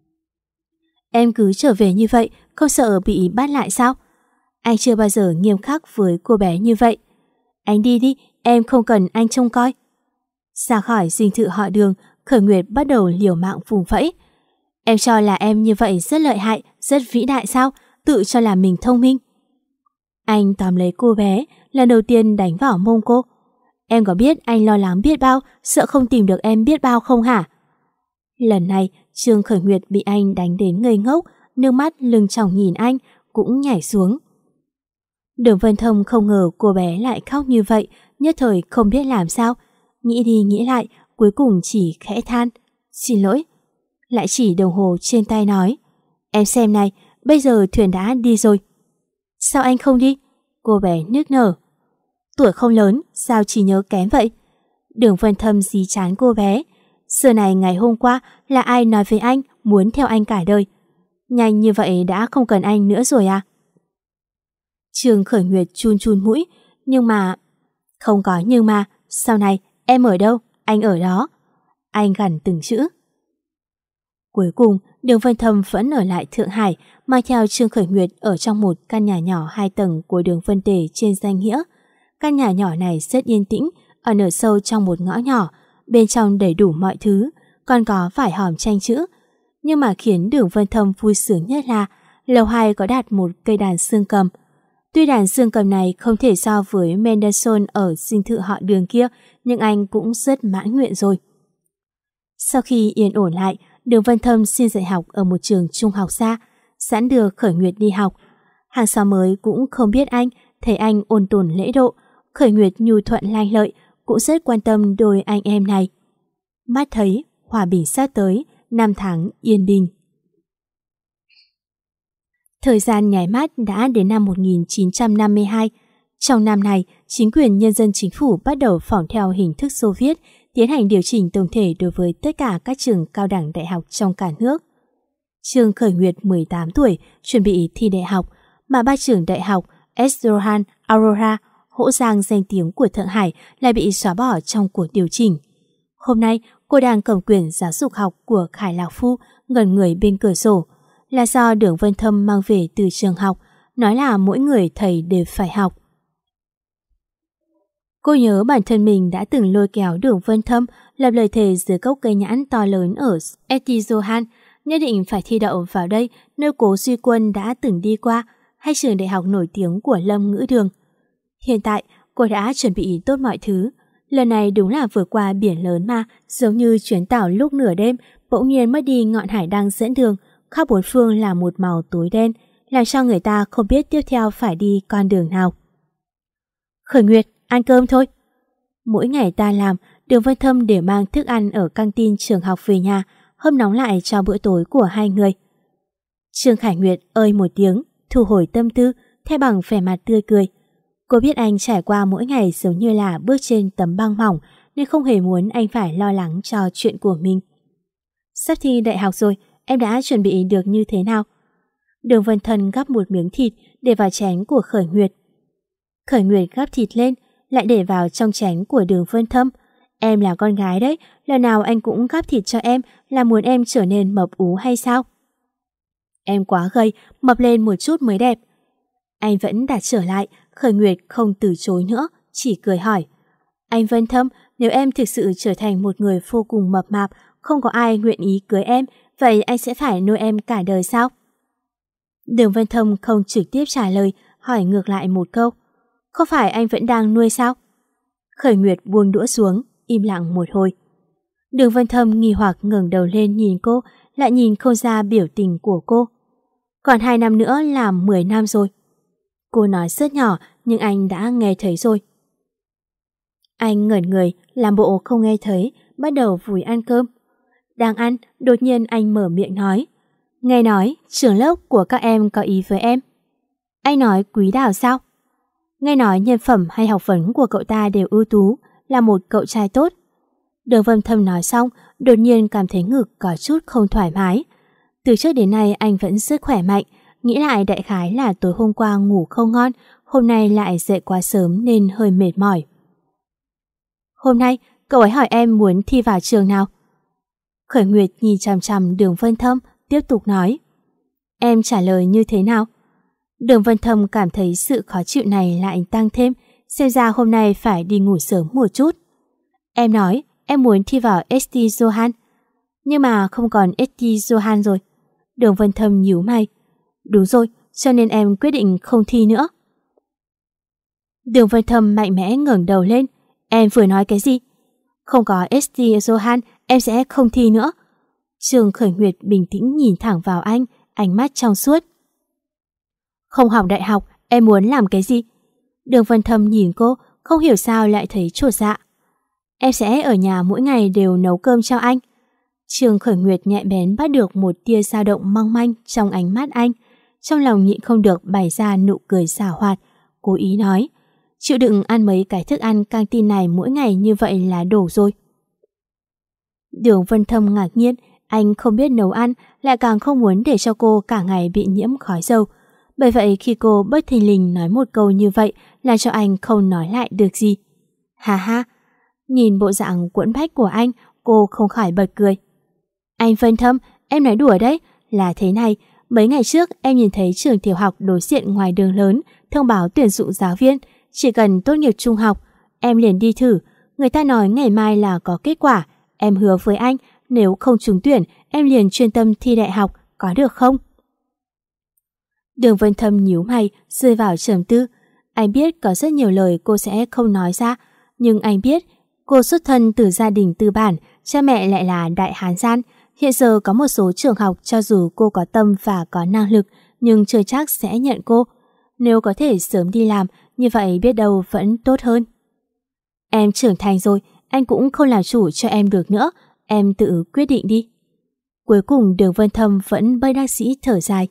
Em cứ trở về như vậy, không sợ bị bắt lại sao? Anh chưa bao giờ nghiêm khắc với cô bé như vậy. Anh đi đi, em không cần anh trông coi. Ra khỏi dinh thự họ Đường, Khởi Nguyệt bắt đầu liều mạng vùng vẫy. Em cho là em như vậy rất lợi hại, rất vĩ đại sao? Tự cho là mình thông minh. Anh tóm lấy cô bé, lần đầu tiên đánh vào mông cô. Em có biết anh lo lắng biết bao, sợ không tìm được em biết bao không hả? Lần này, Trương Khởi Nguyệt bị anh đánh đến ngây ngốc, nước mắt lưng tròng nhìn anh, cũng nhảy xuống. Đường Vân Thông không ngờ cô bé lại khóc như vậy, nhất thời không biết làm sao. Nghĩ đi nghĩ lại, cuối cùng chỉ khẽ than. Xin lỗi. Lại chỉ đồng hồ trên tay nói. Em xem này, bây giờ thuyền đã đi rồi. Sao anh không đi? Cô bé nức nở. Tuổi không lớn, sao chỉ nhớ kém vậy? Đường Vân Thâm dí chán cô bé. Xưa này ngày hôm qua là ai nói với anh muốn theo anh cả đời? Nhanh như vậy đã không cần anh nữa rồi à? Trương Khởi Nguyệt chun chun mũi. Nhưng mà... Không có nhưng mà, sau này em ở đâu, anh ở đó. Anh gằn từng chữ. Cuối cùng, Đường Vân Thâm vẫn ở lại Thượng Hải, mang theo Trương Khởi Nguyệt ở trong một căn nhà nhỏ 2 tầng của đường Vân Tề trên danh nghĩa. Căn nhà nhỏ này rất yên tĩnh, ở nửa sâu trong một ngõ nhỏ, bên trong đầy đủ mọi thứ, còn có vài hòm tranh chữ. Nhưng mà khiến Đường Vân Thâm vui sướng nhất là lầu 2 có đặt một cây đàn xương cầm. Tuy đàn xương cầm này không thể so với Mendelssohn ở dinh thự họ Đường kia, nhưng anh cũng rất mãn nguyện rồi. Sau khi yên ổn lại, Đường Vân Thâm xin dạy học ở một trường trung học xa, sẵn đưa Khởi Nguyệt đi học. Hàng xóm mới cũng không biết anh, thấy anh ôn tồn lễ độ, Khởi Nguyệt nhu thuận lanh lợi, cũng rất quan tâm đôi anh em này. Mắt thấy hòa bình sắp tới, 5 tháng yên bình. Thời gian nháy mắt đã đến năm 1952. Trong năm này, chính quyền nhân dân chính phủ bắt đầu phỏng theo hình thức Xô Viết, tiến hành điều chỉnh tổng thể đối với tất cả các trường cao đẳng đại học trong cả nước. Trương Khởi Nguyệt 18 tuổi, chuẩn bị thi đại học, mà 3 trường đại học Estrohan, Aurora, Hỗ Giang danh tiếng của Thượng Hải lại bị xóa bỏ trong cuộc điều chỉnh. Hôm nay, cô đang cầm quyển giáo dục học của Khải Lạc Phu ngẩn người bên cửa sổ, là do Đường Vân Thâm mang về từ trường học, nói là mỗi người thầy đều phải học. Cô nhớ bản thân mình đã từng lôi kéo Đường Vân Thâm lập lời thề dưới gốc cây nhãn to lớn ở ST Johan, nhất định phải thi đậu vào đây, nơi Cố Duy Quân đã từng đi qua, hay trường đại học nổi tiếng của Lâm Ngữ Đường. Hiện tại, cô đã chuẩn bị tốt mọi thứ. Lần này đúng là vượt qua biển lớn mà, giống như chuyến tàu lúc nửa đêm, bỗng nhiên mất đi ngọn hải đăng dẫn đường, khắp bốn phương là một màu tối đen, làm cho người ta không biết tiếp theo phải đi con đường nào. Khởi Nguyệt, ăn cơm thôi. Mỗi ngày ta làm, Đường Vân Thâm đều mang thức ăn ở căng tin trường học về nhà, hâm nóng lại cho bữa tối của hai người. Trương Khải Nguyệt ơi một tiếng, thu hồi tâm tư, thay bằng vẻ mặt tươi cười. Cô biết anh trải qua mỗi ngày giống như là bước trên tấm băng mỏng, nên không hề muốn anh phải lo lắng cho chuyện của mình. Sắp thi đại học rồi, em đã chuẩn bị được như thế nào? Đường Vân Thân gắp một miếng thịt để vào chén của Khởi Nguyệt. Khởi Nguyệt gắp thịt lên, lại để vào trong chén của Đường Vân Thâm. Em là con gái đấy, lần nào anh cũng gắp thịt cho em, là muốn em trở nên mập ú hay sao? Em quá gầy, mập lên một chút mới đẹp. Anh vẫn đặt trở lại, Khởi Nguyệt không từ chối nữa, chỉ cười hỏi. Anh Vân Thâm, nếu em thực sự trở thành một người vô cùng mập mạp, không có ai nguyện ý cưới em, vậy anh sẽ phải nuôi em cả đời sao? Đường Vân Thâm không trực tiếp trả lời, hỏi ngược lại một câu. Không phải anh vẫn đang nuôi sao? Khởi Nguyệt buông đũa xuống, im lặng một hồi. Đường Vân Thâm nghi hoặc ngẩng đầu lên nhìn cô, lại nhìn không ra biểu tình của cô. Còn 2 năm nữa là 10 năm rồi. Cô nói rất nhỏ, nhưng anh đã nghe thấy rồi. Anh ngẩn người, làm bộ không nghe thấy, bắt đầu vùi ăn cơm. Đang ăn, đột nhiên anh mở miệng nói. Nghe nói, trường lớp của các em có ý với em. Anh nói Quý Đào sao? Nghe nói nhân phẩm hay học vấn của cậu ta đều ưu tú, là một cậu trai tốt. Đường Vân Thâm nói xong, đột nhiên cảm thấy ngực có chút không thoải mái. Từ trước đến nay anh vẫn rất khỏe mạnh, nghĩ lại đại khái là tối hôm qua ngủ không ngon, hôm nay lại dậy quá sớm nên hơi mệt mỏi. Hôm nay, cậu ấy hỏi em muốn thi vào trường nào? Khởi Nguyệt nhìn chằm chằm Đường Vân Thâm, tiếp tục nói. Em trả lời như thế nào? Đường Vân Thâm cảm thấy sự khó chịu này lại tăng thêm, xem ra hôm nay phải đi ngủ sớm một chút. Em nói em muốn thi vào ST Johan, nhưng mà không còn ST Johan rồi. Đường Vân Thâm nhíu mày. Đúng rồi, cho nên em quyết định không thi nữa. Đường Vân Thâm mạnh mẽ ngẩng đầu lên. Em vừa nói cái gì? Không có ST Johan, em sẽ không thi nữa. Trương Khởi Nguyệt bình tĩnh nhìn thẳng vào anh, ánh mắt trong suốt. Không học đại học, em muốn làm cái gì? Đường Vân Thâm nhìn cô, không hiểu sao lại thấy chột dạ. Em sẽ ở nhà mỗi ngày đều nấu cơm cho anh. Trương Khởi Nguyệt nhạy bén bắt được một tia dao động mong manh trong ánh mắt anh. Trong lòng nhịn không được bày ra nụ cười xảo hoạt, cố ý nói. Chịu đựng ăn mấy cái thức ăn căng tin này mỗi ngày như vậy là đủ rồi. Đường Vân Thâm ngạc nhiên, anh không biết nấu ăn, lại càng không muốn để cho cô cả ngày bị nhiễm khói dầu. Bởi vậy khi cô bất thình lình nói một câu như vậy là cho anh không nói lại được gì. Ha ha, nhìn bộ dạng quẫn bách của anh, cô không khỏi bật cười. Anh Vân Thâm, em nói đùa đấy, là thế này, mấy ngày trước em nhìn thấy trường tiểu học đối diện ngoài đường lớn thông báo tuyển dụng giáo viên, chỉ cần tốt nghiệp trung học, em liền đi thử, người ta nói ngày mai là có kết quả, em hứa với anh, nếu không trúng tuyển, em liền chuyên tâm thi đại học, có được không? Đường Vân Thâm nhíu mày, rơi vào trầm tư. Anh biết có rất nhiều lời cô sẽ không nói ra, nhưng anh biết cô xuất thân từ gia đình tư bản, cha mẹ lại là đại hán gian. Hiện giờ có một số trường học cho dù cô có tâm và có năng lực, nhưng chưa chắc sẽ nhận cô. Nếu có thể sớm đi làm, như vậy biết đâu vẫn tốt hơn. Em trưởng thành rồi, anh cũng không làm chủ cho em được nữa, em tự quyết định đi. Cuối cùng Đường Vân Thâm vẫn bất đắc dĩ thở dài.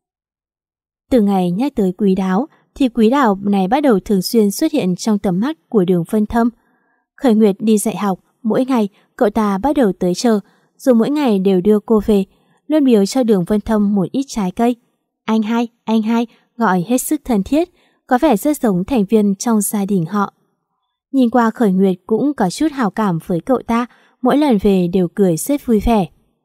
Từ ngày nhắc tới Quý Đáo, thì Quý Đào này bắt đầu thường xuyên xuất hiện trong tầm mắt của Đường Vân Thâm. Khởi Nguyệt đi dạy học, mỗi ngày cậu ta bắt đầu tới chờ, rồi mỗi ngày đều đưa cô về, luôn biếu cho Đường Vân Thâm một ít trái cây. Anh hai, gọi hết sức thân thiết, có vẻ rất giống thành viên trong gia đình họ. Nhìn qua Khởi Nguyệt cũng có chút hảo cảm với cậu ta, mỗi lần về đều cười rất vui vẻ.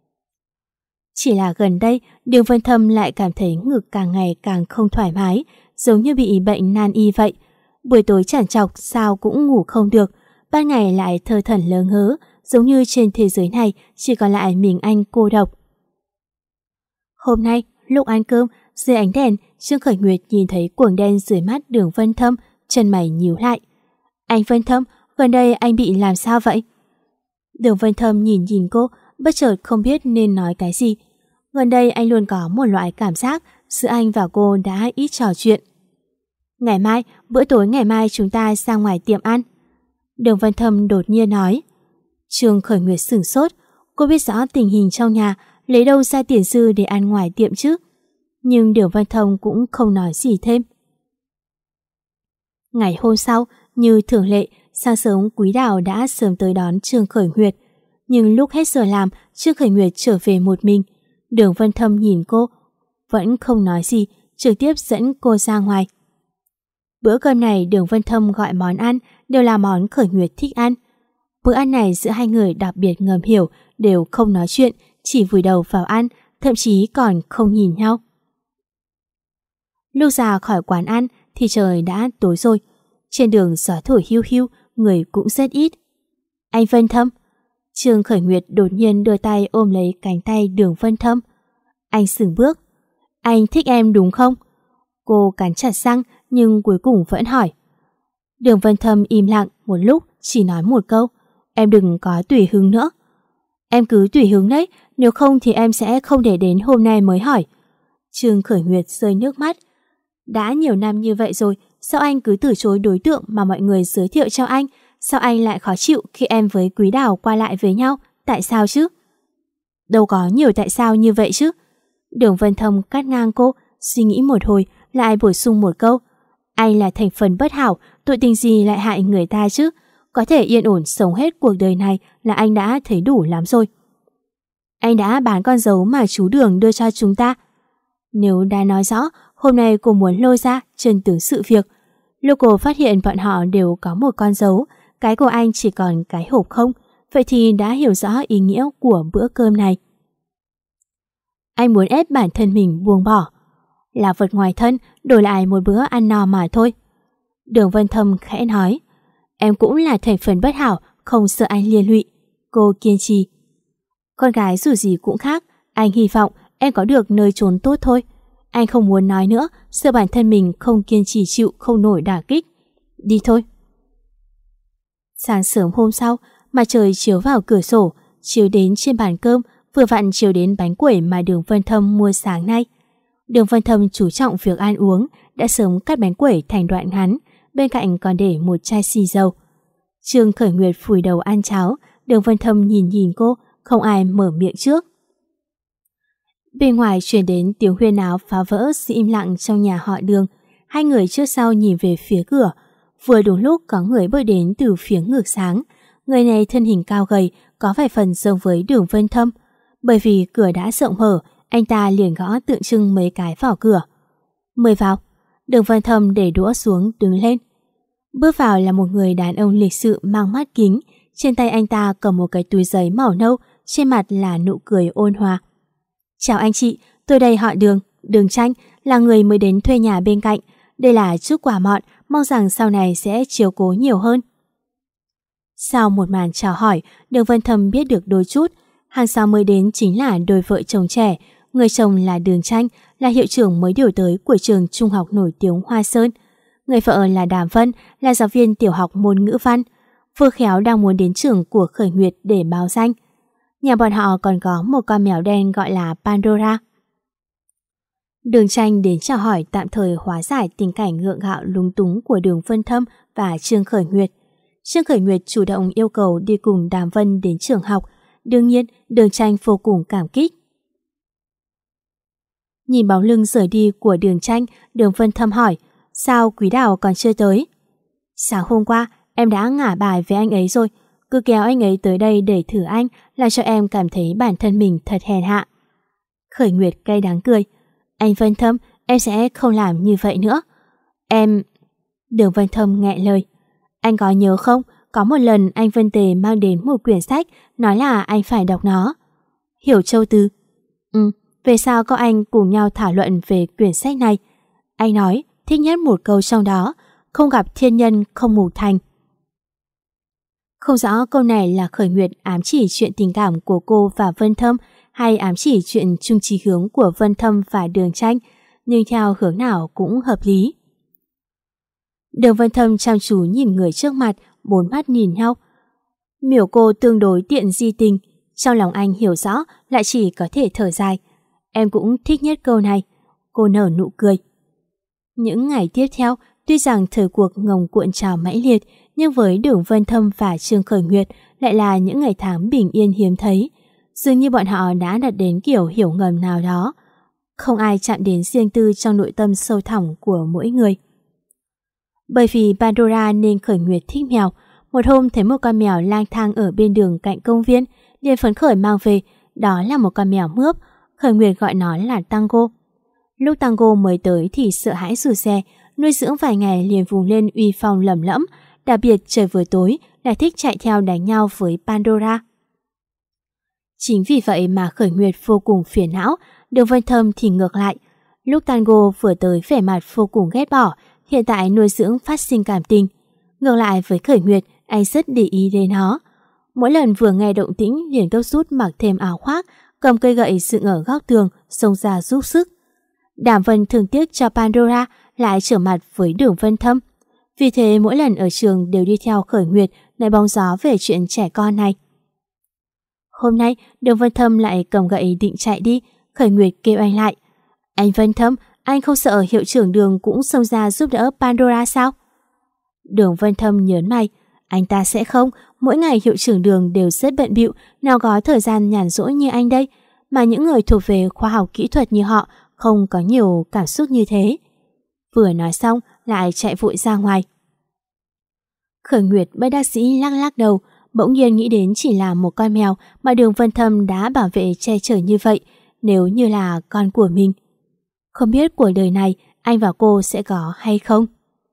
Chỉ là gần đây, Đường Vân Thâm lại cảm thấy ngực càng ngày càng không thoải mái, giống như bị bệnh nan y vậy. Buổi tối chản chọc sao cũng ngủ không được, ban ngày lại thơ thẩn lơ ngớ, giống như trên thế giới này chỉ còn lại mình anh cô độc. Hôm nay, lúc ăn cơm, dưới ánh đèn, Trương Khởi Nguyệt nhìn thấy cuồng đen dưới mắt Đường Vân Thâm, chân mày nhíu lại. Anh Vân Thâm, gần đây anh bị làm sao vậy? Đường Vân Thâm nhìn cô, bất chợt không biết nên nói cái gì. Gần đây anh luôn có một loại cảm giác giữa anh và cô đã ít trò chuyện. Ngày mai, bữa tối ngày mai chúng ta ra ngoài tiệm ăn. Đường Vân Thâm đột nhiên nói. Trương Khởi Nguyệt sửng sốt, cô biết rõ tình hình trong nhà, lấy đâu ra tiền dư để ăn ngoài tiệm chứ. Nhưng Đường Vân Thâm cũng không nói gì thêm. Ngày hôm sau, như thường lệ, sáng sớm Quý Đào đã sớm tới đón Trương Khởi Nguyệt. Nhưng lúc hết giờ làm, Trương Khởi Nguyệt trở về một mình. Đường Vân Thâm nhìn cô, vẫn không nói gì, trực tiếp dẫn cô ra ngoài. Bữa cơm này Đường Vân Thâm gọi món ăn đều là món Khởi Nguyệt thích ăn. Bữa ăn này giữa hai người đặc biệt ngầm hiểu, đều không nói chuyện, chỉ vùi đầu vào ăn, thậm chí còn không nhìn nhau. Lúc ra khỏi quán ăn thì trời đã tối rồi. Trên đường gió thổi hiu hiu, người cũng rất ít. Anh Vân Thâm. Trương Khởi Nguyệt đột nhiên đưa tay ôm lấy cánh tay Đường Vân Thâm. Anh sững bước. Anh thích em đúng không? Cô cắn chặt răng nhưng cuối cùng vẫn hỏi. Đường Vân Thâm im lặng một lúc, chỉ nói một câu. Em đừng có tùy hứng nữa. Em cứ tùy hứng đấy, nếu không thì em sẽ không để đến hôm nay mới hỏi. Trương Khởi Nguyệt rơi nước mắt. Đã nhiều năm như vậy rồi, sao anh cứ từ chối đối tượng mà mọi người giới thiệu cho anh? Sao anh lại khó chịu khi em với Quý Đào qua lại với nhau? Tại sao chứ? Đâu có nhiều tại sao như vậy chứ. Đường Vân Thâm cắt ngang cô, suy nghĩ một hồi, lại bổ sung một câu. Anh là thành phần bất hảo, tội tình gì lại hại người ta chứ? Có thể yên ổn sống hết cuộc đời này là anh đã thấy đủ lắm rồi. Anh đã bán con dấu mà chú Đường đưa cho chúng ta. Nếu đã nói rõ, hôm nay cô muốn lôi ra chân tướng sự việc. Lúc cô phát hiện bọn họ đều có một con dấu, cái của anh chỉ còn cái hộp không, vậy thì đã hiểu rõ ý nghĩa của bữa cơm này. Anh muốn ép bản thân mình buông bỏ. Là vật ngoài thân, đổi lại một bữa ăn no mà thôi. Đường Vân Thâm khẽ nói. Em cũng là thành phần bất hảo, không sợ anh liên lụy. Cô kiên trì. Con gái dù gì cũng khác, anh hy vọng em có được nơi trốn tốt thôi. Anh không muốn nói nữa, sợ bản thân mình không kiên trì chịu không nổi đả kích. Đi thôi. Sáng sớm hôm sau, mặt trời chiếu vào cửa sổ, chiếu đến trên bàn cơm, vừa vặn chiếu đến bánh quẩy mà Đường Vân Thâm mua sáng nay. Đường Vân Thâm chú trọng việc ăn uống, đã sớm cắt bánh quẩy thành đoạn ngắn, bên cạnh còn để một chai xì dầu. Trương Khởi Nguyệt phủi đầu ăn cháo, Đường Vân Thâm nhìn cô, không ai mở miệng trước. Bên ngoài truyền đến tiếng huyên náo phá vỡ sự im lặng trong nhà họ Đường. Hai người trước sau nhìn về phía cửa. Vừa đúng lúc có người bước đến từ phía ngược sáng. Người này thân hình cao gầy, có vài phần giống với Đường Vân Thâm. Bởi vì cửa đã rộng mở, anh ta liền gõ tượng trưng mấy cái vào cửa. Mời vào. Đường Vân Thâm để đũa xuống đứng lên. Bước vào là một người đàn ông lịch sự mang mắt kính. Trên tay anh ta cầm một cái túi giấy màu nâu, trên mặt là nụ cười ôn hòa. Chào anh chị, tôi đây họ Đường, Đường Tranh, là người mới đến thuê nhà bên cạnh. Đây là chút quà mọn, mong rằng sau này sẽ chiếu cố nhiều hơn. Sau một màn chào hỏi, Đường Vân Thâm biết được đôi chút. Hàng sau mới đến chính là đôi vợ chồng trẻ. Người chồng là Đường Tranh, là hiệu trưởng mới điều tới của trường trung học nổi tiếng Hoa Sơn. Người vợ là Đàm Vân, là giáo viên tiểu học môn ngữ văn. Vừa khéo đang muốn đến trường của Khởi Nguyệt để báo danh. Nhà bọn họ còn có một con mèo đen gọi là Pandora. Đường Tranh đến chào hỏi tạm thời hóa giải tình cảnh gượng gạo lúng túng của Đường Vân Thâm và Trương Khởi Nguyệt. Trương Khởi Nguyệt chủ động yêu cầu đi cùng Đàm Vân đến trường học. Đương nhiên, Đường Tranh vô cùng cảm kích. Nhìn bóng lưng rời đi của Đường Tranh, Đường Vân Thâm hỏi, sao Quý Đào còn chưa tới? Sáng hôm qua, em đã ngả bài với anh ấy rồi. Cứ kéo anh ấy tới đây để thử anh, làm cho em cảm thấy bản thân mình thật hèn hạ. Khởi Nguyệt cay đắng cười. Anh Vân Thâm, em sẽ không làm như vậy nữa. Em... Đường Vân Thâm nghẹn lời. Anh có nhớ không? Có một lần anh Vân Tề mang đến một quyển sách, nói là anh phải đọc nó. Hiểu Châu Từ. Về sau các anh cùng nhau thảo luận về quyển sách này. Anh nói, thích nhất một câu trong đó. không gặp thiên nhân không ngủ thành. Không rõ câu này là Khởi Nguyệt ám chỉ chuyện tình cảm của cô và Vân Thâm hay ám chỉ chuyện chung chí hướng của Vân Thâm và Đường Tranh, nhưng theo hướng nào cũng hợp lý. Đường Vân Thâm chăm chú nhìn người trước mặt, bốn mắt nhìn nhau. Miểu cô tương đối tiện di tình, trong lòng anh hiểu rõ lại chỉ có thể thở dài. Em cũng thích nhất câu này. Cô nở nụ cười. Những ngày tiếp theo, tuy rằng thời cuộc ngồng cuộn trào mãnh liệt, nhưng với Đường Vân Thâm và Trương Khởi Nguyệt lại là những ngày tháng bình yên hiếm thấy. Dường như bọn họ đã đạt đến kiểu hiểu ngầm nào đó. Không ai chạm đến riêng tư trong nội tâm sâu thẳm của mỗi người. Bởi vì Pandora nên Khởi Nguyệt thích mèo. Một hôm thấy một con mèo lang thang ở bên đường cạnh công viên, liền phấn khởi mang về. Đó là một con mèo mướp. Khởi Nguyệt gọi nó là Tango. Lúc Tango mới tới thì sợ hãi rụt rè, nuôi dưỡng vài ngày liền vùng lên uy phong lẩm lẫm. Đặc biệt trời vừa tối lại thích chạy theo đánh nhau với Pandora. Chính vì vậy mà Khởi Nguyệt vô cùng phiền não. Đường Vân Thâm thì ngược lại. Lúc Tango vừa tới vẻ mặt vô cùng ghét bỏ, hiện tại nuôi dưỡng phát sinh cảm tình. Ngược lại với Khởi Nguyệt, anh rất để ý đến nó. Mỗi lần vừa nghe động tĩnh liền gấp rút mặc thêm áo khoác, cầm cây gậy dựng ở góc tường, xông ra giúp sức. Đàm Vân thương tiếc cho Pandora lại trở mặt với Đường Vân Thâm. Vì thế mỗi lần ở trường đều đi theo Khởi Nguyệt nảy bóng gió về chuyện trẻ con này. Hôm nay Đường Vân Thâm lại cầm gậy định chạy đi. Khởi Nguyệt kêu anh lại. Anh Vân Thâm, anh không sợ hiệu trưởng Đường cũng xông ra giúp đỡ Pandora sao? Đường Vân Thâm nhớn mày. Anh ta sẽ không, mỗi ngày hiệu trưởng Đường đều rất bận bịu, nào có thời gian nhàn rỗi như anh đây. Mà những người thuộc về khoa học kỹ thuật như họ không có nhiều cảm xúc như thế. Vừa nói xong lại chạy vội ra ngoài. Khởi Nguyệt bất đắc dĩ lắc lắc đầu, bỗng nhiên nghĩ đến chỉ là một con mèo mà Đường Vân Thâm đã bảo vệ che chở như vậy, nếu như là con của mình. Không biết cuộc đời này anh và cô sẽ có hay không?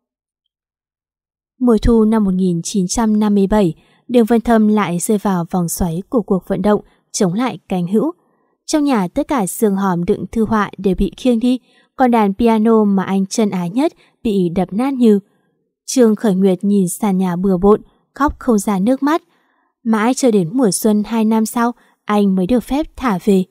Mùa thu năm 1957, Đường Vân Thâm lại rơi vào vòng xoáy của cuộc vận động chống lại cánh hữu. Trong nhà tất cả giường hòm đựng thư họa đều bị khiêng đi, còn đàn piano mà anh trân ái nhất bị đập nát như. Trương Khởi Nguyệt nhìn sàn nhà bừa bộn, khóc không ra nước mắt. Mãi cho đến mùa xuân 2 năm sau, anh mới được phép thả về.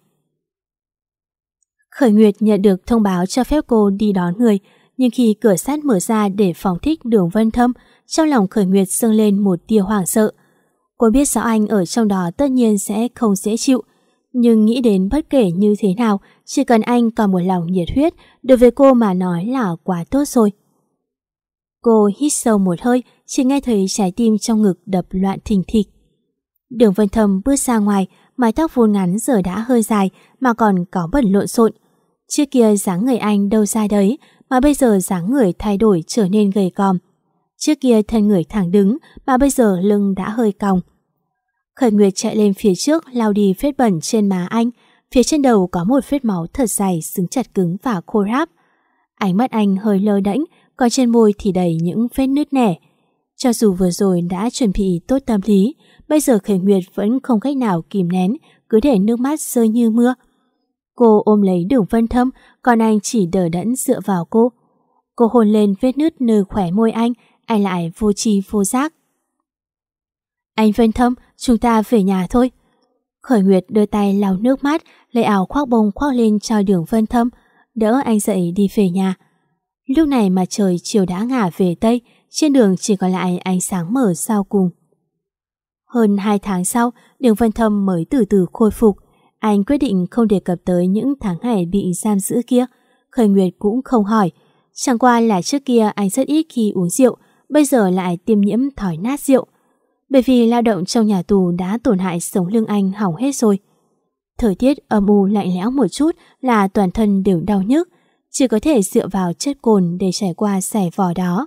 Khởi Nguyệt nhận được thông báo cho phép cô đi đón người, nhưng khi cửa sắt mở ra để phóng thích Đường Vân Thâm, trong lòng Khởi Nguyệt dâng lên một tia hoảng sợ. Cô biết rõ anh ở trong đó tất nhiên sẽ không dễ chịu, nhưng nghĩ đến bất kể như thế nào, chỉ cần anh còn một lòng nhiệt huyết, đối với cô mà nói là quá tốt rồi. Cô hít sâu một hơi, chỉ nghe thấy trái tim trong ngực đập loạn thình thịch. Đường Vân Thâm bước ra ngoài, mái tóc vốn ngắn giờ đã hơi dài mà còn có bẩn lộn xộn. Trước kia dáng người anh đâu ra đấy, mà bây giờ dáng người thay đổi trở nên gầy còm. Trước kia thân người thẳng đứng, mà bây giờ lưng đã hơi cong. Khởi Nguyệt chạy lên phía trước lau đi vết bẩn trên má anh. Phía trên đầu có một vết máu thật dày, xứng chặt cứng và khô ráp. Ánh mắt anh hơi lơ đễnh, còn trên môi thì đầy những vết nứt nẻ. Cho dù vừa rồi đã chuẩn bị tốt tâm lý, bây giờ Khởi Nguyệt vẫn không cách nào kìm nén, cứ để nước mắt rơi như mưa. Cô ôm lấy Đường Vân Thâm, còn anh chỉ đờ đẫn dựa vào cô. Cô hôn lên vết nứt nơi khóe môi anh lại vô tri vô giác. Anh Vân Thâm, chúng ta về nhà thôi. Khởi Nguyệt đưa tay lau nước mắt, lấy áo khoác bông khoác lên cho Đường Vân Thâm, đỡ anh dậy đi về nhà. Lúc này mà trời chiều đã ngả về Tây, trên đường chỉ còn lại ánh sáng mở sau cùng. Hơn 2 tháng sau, Đường Vân Thâm mới từ từ khôi phục. Anh quyết định không đề cập tới những tháng ngày bị giam giữ kia. Khởi Nguyệt cũng không hỏi. Chẳng qua là trước kia anh rất ít khi uống rượu, bây giờ lại tiêm nhiễm thói nát rượu. Bởi vì lao động trong nhà tù đã tổn hại sống lưng anh hỏng hết rồi. Thời tiết âm u lạnh lẽo một chút là toàn thân đều đau nhức, chỉ có thể dựa vào chất cồn để trải qua sẻ vò đó.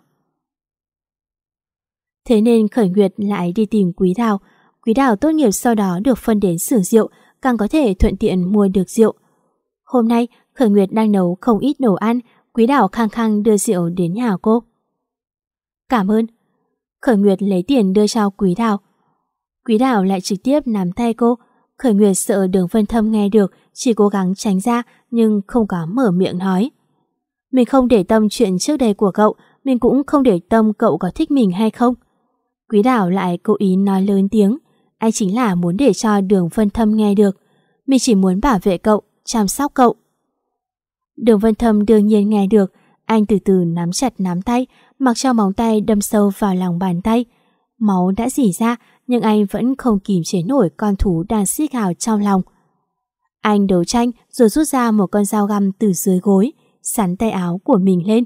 Thế nên Khởi Nguyệt lại đi tìm Quý Đào. Quý Đào tốt nghiệp sau đó được phân đến xưởng rượu, càng có thể thuận tiện mua được rượu. Hôm nay Khởi Nguyệt đang nấu không ít đồ ăn, Quý Đào khăng khăng đưa rượu đến nhà cô. Cảm ơn. Khởi Nguyệt lấy tiền đưa cho Quý Đào. Quý Đào lại trực tiếp nắm tay cô. Khởi Nguyệt sợ Đường Vân Thâm nghe được, chỉ cố gắng tránh ra nhưng không có mở miệng nói. Mình không để tâm chuyện trước đây của cậu, mình cũng không để tâm cậu có thích mình hay không. Quý Đào lại cố ý nói lớn tiếng, anh chính là muốn để cho Đường Vân Thâm nghe được. Mình chỉ muốn bảo vệ cậu, chăm sóc cậu. Đường Vân Thâm đương nhiên nghe được, anh từ từ nắm chặt nắm tay, mặc cho móng tay đâm sâu vào lòng bàn tay. Máu đã rỉ ra, nhưng anh vẫn không kìm chế nổi con thú đang siết gào trong lòng. Anh đấu tranh rồi rút ra một con dao găm từ dưới gối, sắn tay áo của mình lên.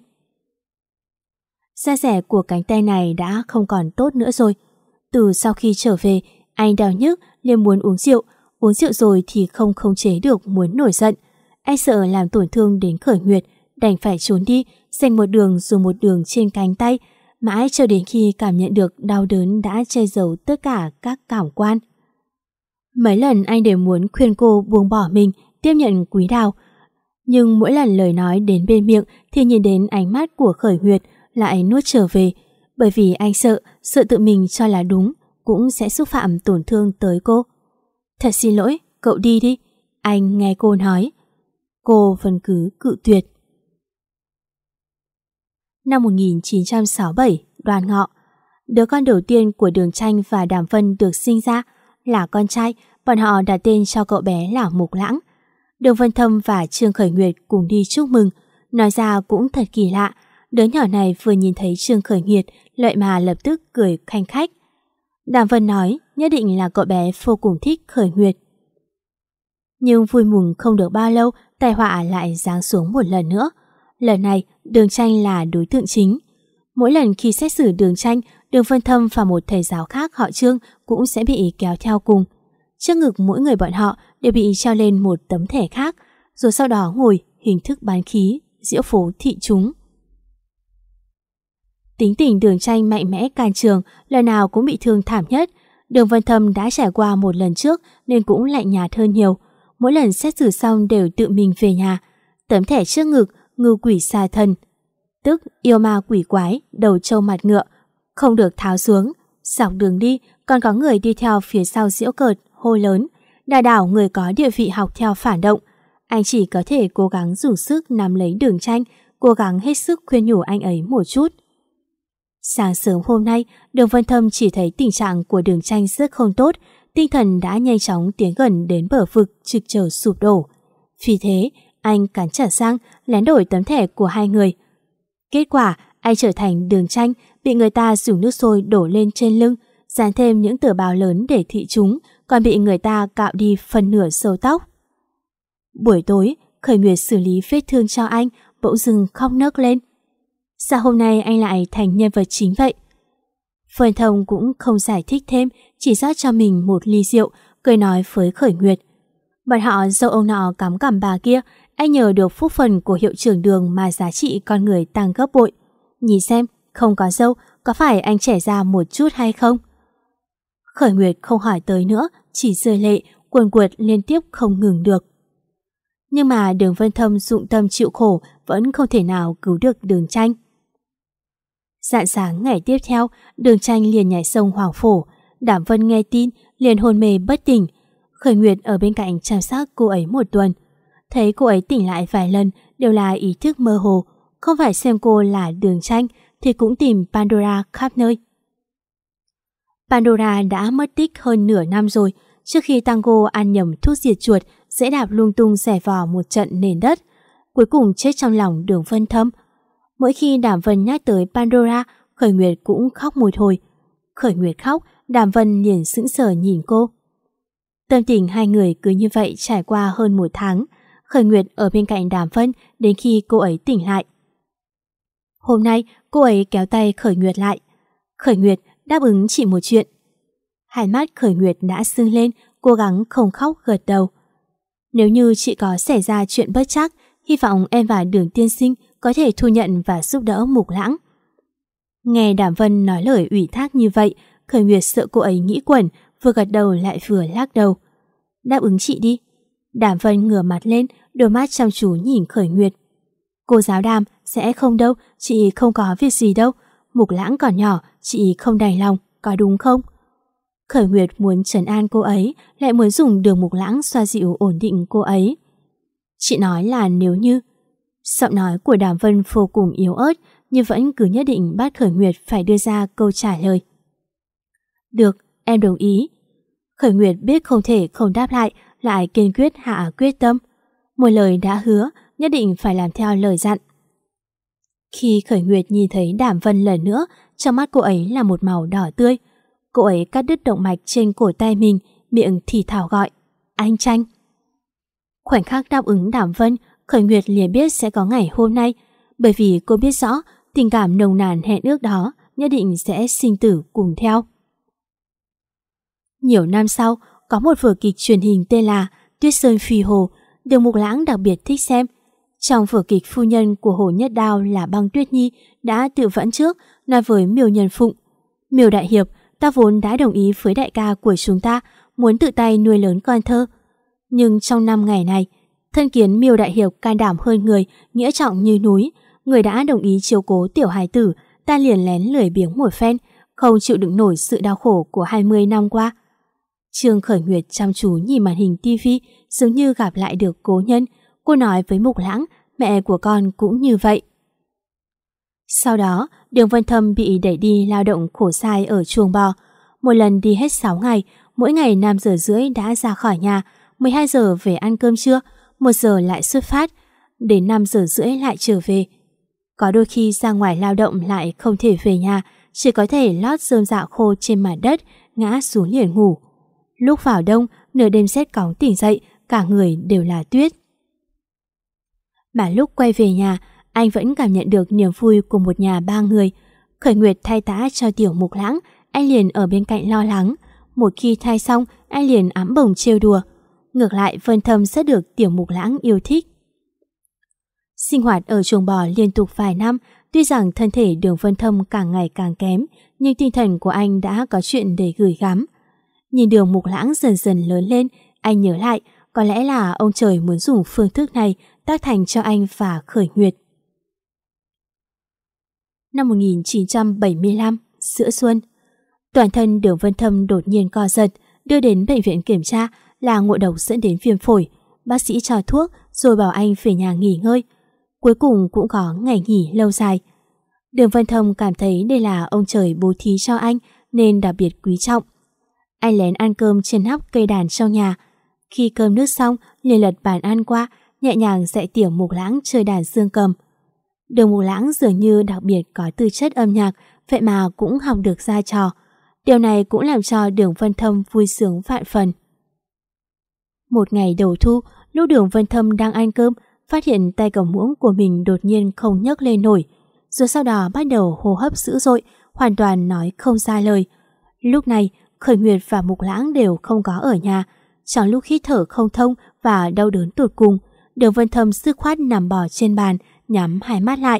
Da rẻ của cánh tay này đã không còn tốt nữa rồi. Từ sau khi trở về, anh đau nhức liền muốn uống rượu rồi thì không khống chế được muốn nổi giận. Anh sợ làm tổn thương đến Khởi Nguyệt, đành phải trốn đi, xanh một đường rồi một đường trên cánh tay, mãi cho đến khi cảm nhận được đau đớn đã che giấu tất cả các cảm quan. Mấy lần anh đều muốn khuyên cô buông bỏ mình, tiếp nhận Quý Đào, nhưng mỗi lần lời nói đến bên miệng thì nhìn đến ánh mắt của Khởi Nguyệt lại nuốt trở về, bởi vì anh sợ tự mình cho là đúng cũng sẽ xúc phạm tổn thương tới cô. Thật xin lỗi, cậu đi đi, anh nghe cô nói. Cô vẫn cứ cự tuyệt. Năm 1967, Đoan Ngọ, đứa con đầu tiên của Đường Tranh và Đàm Vân được sinh ra là con trai, bọn họ đặt tên cho cậu bé là Mục Lãng. Đường Vân Thâm và Trương Khởi Nguyệt cùng đi chúc mừng, nói ra cũng thật kỳ lạ, đứa nhỏ này vừa nhìn thấy Trương Khởi Nguyệt lợi mà lập tức cười khanh khách. Đàm Vân nói nhất định là cậu bé vô cùng thích Khởi Nguyệt. Nhưng vui mừng không được bao lâu, tai họa lại giáng xuống một lần nữa. Lần này, Đường Tranh là đối tượng chính. Mỗi lần khi xét xử Đường Tranh, Đường Vân Thâm và một thầy giáo khác họ Trương cũng sẽ bị kéo theo cùng. Trước ngực mỗi người bọn họ đều bị treo lên một tấm thẻ khác, rồi sau đó ngồi hình thức bán khí, diễu phố thị chúng. Tính tình Đường Tranh mạnh mẽ can trường, lần nào cũng bị thương thảm nhất. Đường Vân Thâm đã trải qua một lần trước nên cũng lạnh nhạt hơn nhiều. Mỗi lần xét xử xong đều tự mình về nhà. Tấm thẻ trước ngực, ngưu quỷ xa thân, tức yêu ma quỷ quái, đầu trâu mặt ngựa, không được tháo xuống. Dọc đường đi còn có người đi theo phía sau giễu cợt, hô lớn, đà đảo người có địa vị học theo phản động. Anh chỉ có thể cố gắng dùng sức nắm lấy Đường Tranh, cố gắng hết sức khuyên nhủ anh ấy một chút. Sáng sớm hôm nay, Đường Vân Thâm chỉ thấy tình trạng của Đường Tranh rất không tốt, tinh thần đã nhanh chóng tiến gần đến bờ vực trực chờ sụp đổ. Vì thế, anh cắn chặt răng, lén đổi tấm thẻ của hai người. Kết quả, anh trở thành Đường Tranh, bị người ta dùng nước sôi đổ lên trên lưng, dán thêm những tờ báo lớn để thị chúng, còn bị người ta cạo đi phần nửa râu tóc. Buổi tối, Khởi Nguyệt xử lý vết thương cho anh, bỗng dưng khóc nấc lên. Sao hôm nay anh lại thành nhân vật chính vậy? Vân Thông cũng không giải thích thêm, chỉ rót cho mình một ly rượu, cười nói với Khởi Nguyệt. Bọn họ dâu ông nọ cắm cằm bà kia, anh nhờ được phúc phần của hiệu trưởng Đường mà giá trị con người tăng gấp bội. Nhìn xem, không có dâu, có phải anh trẻ ra một chút hay không? Khởi Nguyệt không hỏi tới nữa, chỉ rơi lệ, cuồn cuộn liên tiếp không ngừng được. Nhưng mà Đường Vân Thâm dụng tâm chịu khổ vẫn không thể nào cứu được Đường Tranh. Rạng sáng ngày tiếp theo, Đường Tranh liền nhảy sông Hoàng Phổ. Đàm Vân nghe tin liền hôn mê bất tỉnh. Khởi Nguyệt ở bên cạnh chăm sóc cô ấy một tuần. Thấy cô ấy tỉnh lại vài lần đều là ý thức mơ hồ, không phải xem cô là Đường Tranh thì cũng tìm Pandora khắp nơi. Pandora đã mất tích hơn nửa năm rồi. Trước khi Tango ăn nhầm thuốc diệt chuột, dễ đạp lung tung xẻ vò một trận nền đất, cuối cùng chết trong lòng Đường Vân Thâm. Mỗi khi Đàm Vân nhắc tới Pandora, Khởi Nguyệt cũng khóc một hồi. Khởi Nguyệt khóc, Đàm Vân liền sững sờ nhìn cô. Tâm tình hai người cứ như vậy trải qua hơn một tháng. Khởi Nguyệt ở bên cạnh Đàm Vân đến khi cô ấy tỉnh lại. Hôm nay cô ấy kéo tay Khởi Nguyệt lại. Khởi Nguyệt đáp ứng chỉ một chuyện. Hai mắt Khởi Nguyệt đã sưng lên, cố gắng không khóc gật đầu. Nếu như chị có xảy ra chuyện bất trắc, hy vọng em và Đường tiên sinh có thể thu nhận và giúp đỡ Mục Lãng. Nghe Đàm Vân nói lời ủy thác như vậy, Khởi Nguyệt sợ cô ấy nghĩ quẩn, vừa gật đầu lại vừa lắc đầu. Đáp ứng chị đi. Đàm Vân ngửa mặt lên, đôi mắt chăm chú nhìn Khởi Nguyệt. Cô giáo Đàm, sẽ không đâu, chị không có việc gì đâu. Mục Lãng còn nhỏ, chị không đành lòng, có đúng không? Khởi Nguyệt muốn trấn an cô ấy, lại muốn dùng Đường Mục Lãng xoa dịu ổn định cô ấy. Chị nói là nếu như... Giọng nói của Đàm Vân vô cùng yếu ớt, nhưng vẫn cứ nhất định bắt Khởi Nguyệt phải đưa ra câu trả lời. Được, em đồng ý. Khởi Nguyệt biết không thể không đáp lại kiên quyết hạ quyết tâm. Một lời đã hứa, nhất định phải làm theo lời dặn. Khi Khởi Nguyệt nhìn thấy Đàm Vân lần nữa, trong mắt cô ấy là một màu đỏ tươi. Cô ấy cắt đứt động mạch trên cổ tay mình, miệng thì thào gọi, anh Tranh. Khoảnh khắc đáp ứng Đàm Vân, Khởi Nguyệt liền biết sẽ có ngày hôm nay, bởi vì cô biết rõ tình cảm nồng nàn hẹn ước đó nhất định sẽ sinh tử cùng theo. Nhiều năm sau, có một vở kịch truyền hình tên là Tuyết Sơn Phi Hồ, Đường Mục Lãng đặc biệt thích xem. Trong vở kịch, phu nhân của Hồ Nhất Đao là Băng Tuyết Nhi đã tự vẫn trước nói với Miêu Nhân Phụng: Miêu đại hiệp, ta vốn đã đồng ý với đại ca của chúng ta muốn tự tay nuôi lớn con thơ. Nhưng trong 5 ngày này, thân kiến Miêu đại hiệp can đảm hơn người, nghĩa trọng như núi, người đã đồng ý chiếu cố tiểu hài tử, ta liền lén lười biếng một phen, không chịu đựng nổi sự đau khổ của 20 năm qua. Trương Khởi Nguyệt chăm chú nhìn màn hình tivi, dường như gặp lại được cố nhân. Cô nói với Mục Lãng, mẹ của con cũng như vậy. Sau đó, Đường Vân Thâm bị đẩy đi lao động khổ sai ở chuồng bò. Một lần đi hết 6 ngày, mỗi ngày 5 giờ rưỡi đã ra khỏi nhà, 12 giờ về ăn cơm trưa, 1 giờ lại xuất phát, đến 5 giờ rưỡi lại trở về. Có đôi khi ra ngoài lao động lại không thể về nhà, chỉ có thể lót rơm rạ khô trên mặt đất, ngã xuống liền ngủ. Lúc vào đông, nửa đêm sét cóng tỉnh dậy, cả người đều là tuyết. Mà lúc quay về nhà, anh vẫn cảm nhận được niềm vui của một nhà 3 người. Khởi Nguyệt thay tã cho tiểu Mục Lãng, anh liền ở bên cạnh lo lắng. Một khi thay xong, anh liền ẵm bồng trêu đùa. Ngược lại, Vân Thâm rất được tiểu Mục Lãng yêu thích. Sinh hoạt ở chuồng bò liên tục vài năm, tuy rằng thân thể Đường Vân Thâm càng ngày càng kém, nhưng tinh thần của anh đã có chuyện để gửi gắm. Nhìn Đường Mục Lãng dần dần lớn lên, anh nhớ lại, có lẽ là ông trời muốn dùng phương thức này tác thành cho anh và Khởi Nguyệt. Năm 1975, giữa xuân, toàn thân Đường Vân Thâm đột nhiên co giật, đưa đến bệnh viện kiểm tra là ngộ độc dẫn đến viêm phổi. Bác sĩ cho thuốc rồi bảo anh về nhà nghỉ ngơi. Cuối cùng cũng có ngày nghỉ lâu dài. Đường Vân Thâm cảm thấy đây là ông trời bố thí cho anh nên đặc biệt quý trọng. Anh lén ăn cơm trên nóc cây đàn trong nhà. Khi cơm nước xong, liền lật bàn ăn qua, nhẹ nhàng dạy tiểu Mục Lãng chơi đàn dương cầm. Đường Mục Lãng dường như đặc biệt có tư chất âm nhạc, vậy mà cũng học được ra trò. Điều này cũng làm cho Đường Vân Thâm vui sướng vạn phần. Một ngày đầu thu, lúc Đường Vân Thâm đang ăn cơm, phát hiện tay cầm muỗng của mình đột nhiên không nhấc lên nổi, rồi sau đó bắt đầu hô hấp dữ dội, hoàn toàn nói không ra lời. Lúc này, Khởi Nguyệt và Mục Lãng đều không có ở nhà. Trong lúc hít thở không thông và đau đớn tột cùng, Đường Vân Thâm dứt khoát nằm bò trên bàn, nhắm hai mắt lại.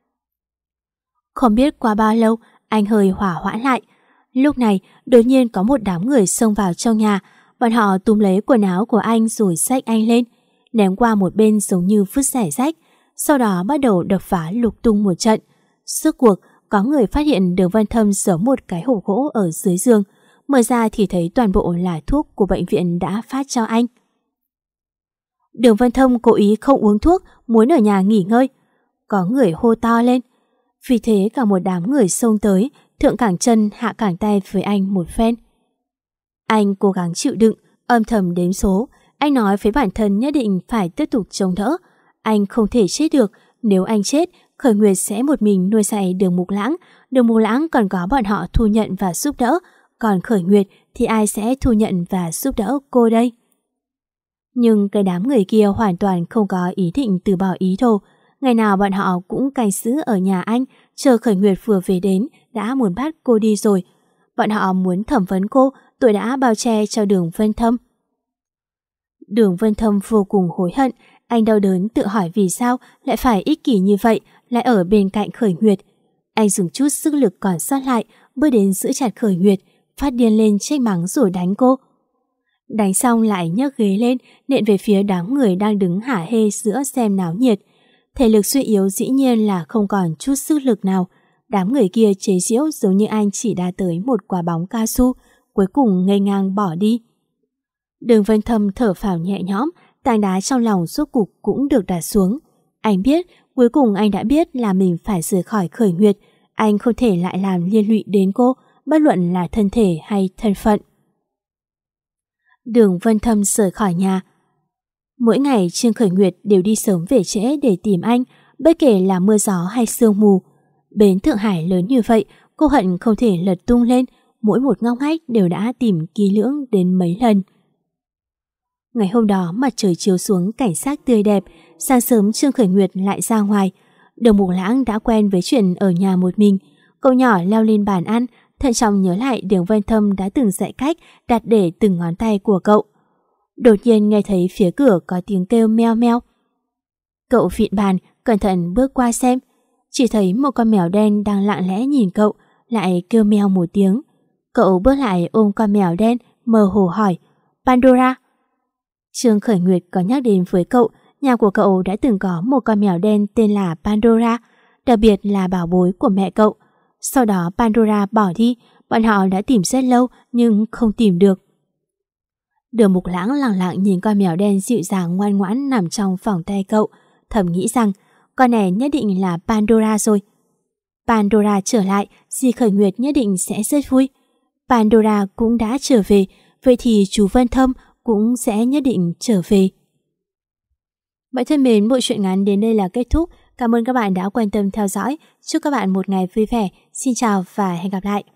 Không biết qua bao lâu, anh hơi hỏa hoãn lại. Lúc này, đột nhiên có một đám người xông vào trong nhà. Bọn họ túm lấy quần áo của anh rồi xách anh lên, ném qua một bên giống như vứt rải rách. Sau đó bắt đầu đập phá lục tung một trận. Rốt cuộc, có người phát hiện Đường Vân Thâm giấu một cái hộp gỗ ở dưới giường. Mở ra thì thấy toàn bộ là thuốc của bệnh viện đã phát cho anh. Đường Vân Thâm cố ý không uống thuốc, muốn ở nhà nghỉ ngơi. Có người hô to lên. Vì thế cả một đám người xông tới, thượng cẳng chân hạ cẳng tay với anh một phen. Anh cố gắng chịu đựng, âm thầm đếm số. Anh nói với bản thân nhất định phải tiếp tục chống đỡ. Anh không thể chết được. Nếu anh chết, Khởi Nguyệt sẽ một mình nuôi dạy Đường Mục Lãng. Đường Mục Lãng còn có bọn họ thu nhận và giúp đỡ. Còn Khởi Nguyệt thì ai sẽ thu nhận và giúp đỡ cô đây? Nhưng cái đám người kia hoàn toàn không có ý định từ bỏ ý đồ. Ngày nào bọn họ cũng canh giữ ở nhà anh, chờ Khởi Nguyệt vừa về đến đã muốn bắt cô đi rồi. Bọn họ muốn thẩm vấn cô, tôi đã bao che cho Đường Vân Thâm. Đường Vân Thâm vô cùng hối hận. Anh đau đớn tự hỏi vì sao lại phải ích kỷ như vậy, lại ở bên cạnh Khởi Nguyệt. Anh dùng chút sức lực còn sót lại, bước đến giữ chặt Khởi Nguyệt, phát điên lên trách mắng rồi đánh cô. Đánh xong lại nhấc ghế lên, nện về phía đám người đang đứng hả hê giữa xem náo nhiệt. Thể lực suy yếu dĩ nhiên là không còn chút sức lực nào. Đám người kia chế giễu giống như anh chỉ đá tới một quả bóng cao su, cuối cùng ngây ngang bỏ đi. Đường Vân Thâm thở phào nhẹ nhõm, tảng đá trong lòng rốt cục cũng được đặt xuống. Anh biết, cuối cùng anh đã biết là mình phải rời khỏi Khởi Nguyệt. Anh không thể lại làm liên lụy đến cô, bất luận là thân thể hay thân phận. Đường Vân Thâm rời khỏi nhà. Mỗi ngày Trương Khởi Nguyệt đều đi sớm về trễ để tìm anh, bất kể là mưa gió hay sương mù. Bến Thượng Hải lớn như vậy, cô hận không thể lật tung lên, mỗi một ngóc ngách đều đã tìm kỹ lưỡng đến mấy lần. Ngày hôm đó mặt trời chiếu xuống cảnh sắc tươi đẹp, sáng sớm Trương Khởi Nguyệt lại ra ngoài. Đường Mục Lãng đã quen với chuyện ở nhà một mình. Cậu nhỏ leo lên bàn ăn, thận trọng nhớ lại Đường Vân Thâm đã từng dạy cách đặt để từng ngón tay của cậu. Đột nhiên nghe thấy phía cửa có tiếng kêu meo meo. Cậu vịn bàn, cẩn thận bước qua xem. Chỉ thấy một con mèo đen đang lặng lẽ nhìn cậu, lại kêu meo một tiếng. Cậu bước lại ôm con mèo đen, mơ hồ hỏi, Pandora. Trương Khởi Nguyệt có nhắc đến với cậu, nhà của cậu đã từng có một con mèo đen tên là Pandora, đặc biệt là bảo bối của mẹ cậu. Sau đó Pandora bỏ đi, bọn họ đã tìm rất lâu nhưng không tìm được. Đường Mục Lãng lặng lặng nhìn con mèo đen dịu dàng ngoan ngoãn nằm trong vòng tay cậu, thầm nghĩ rằng con này nhất định là Pandora rồi. Pandora trở lại, dì Khởi Nguyệt nhất định sẽ rất vui. Pandora cũng đã trở về, vậy thì chú Vân Thâm cũng sẽ nhất định trở về. Bạn thân mến, bộ truyện ngắn đến đây là kết thúc. Cảm ơn các bạn đã quan tâm theo dõi. Chúc các bạn một ngày vui vẻ. Xin chào và hẹn gặp lại.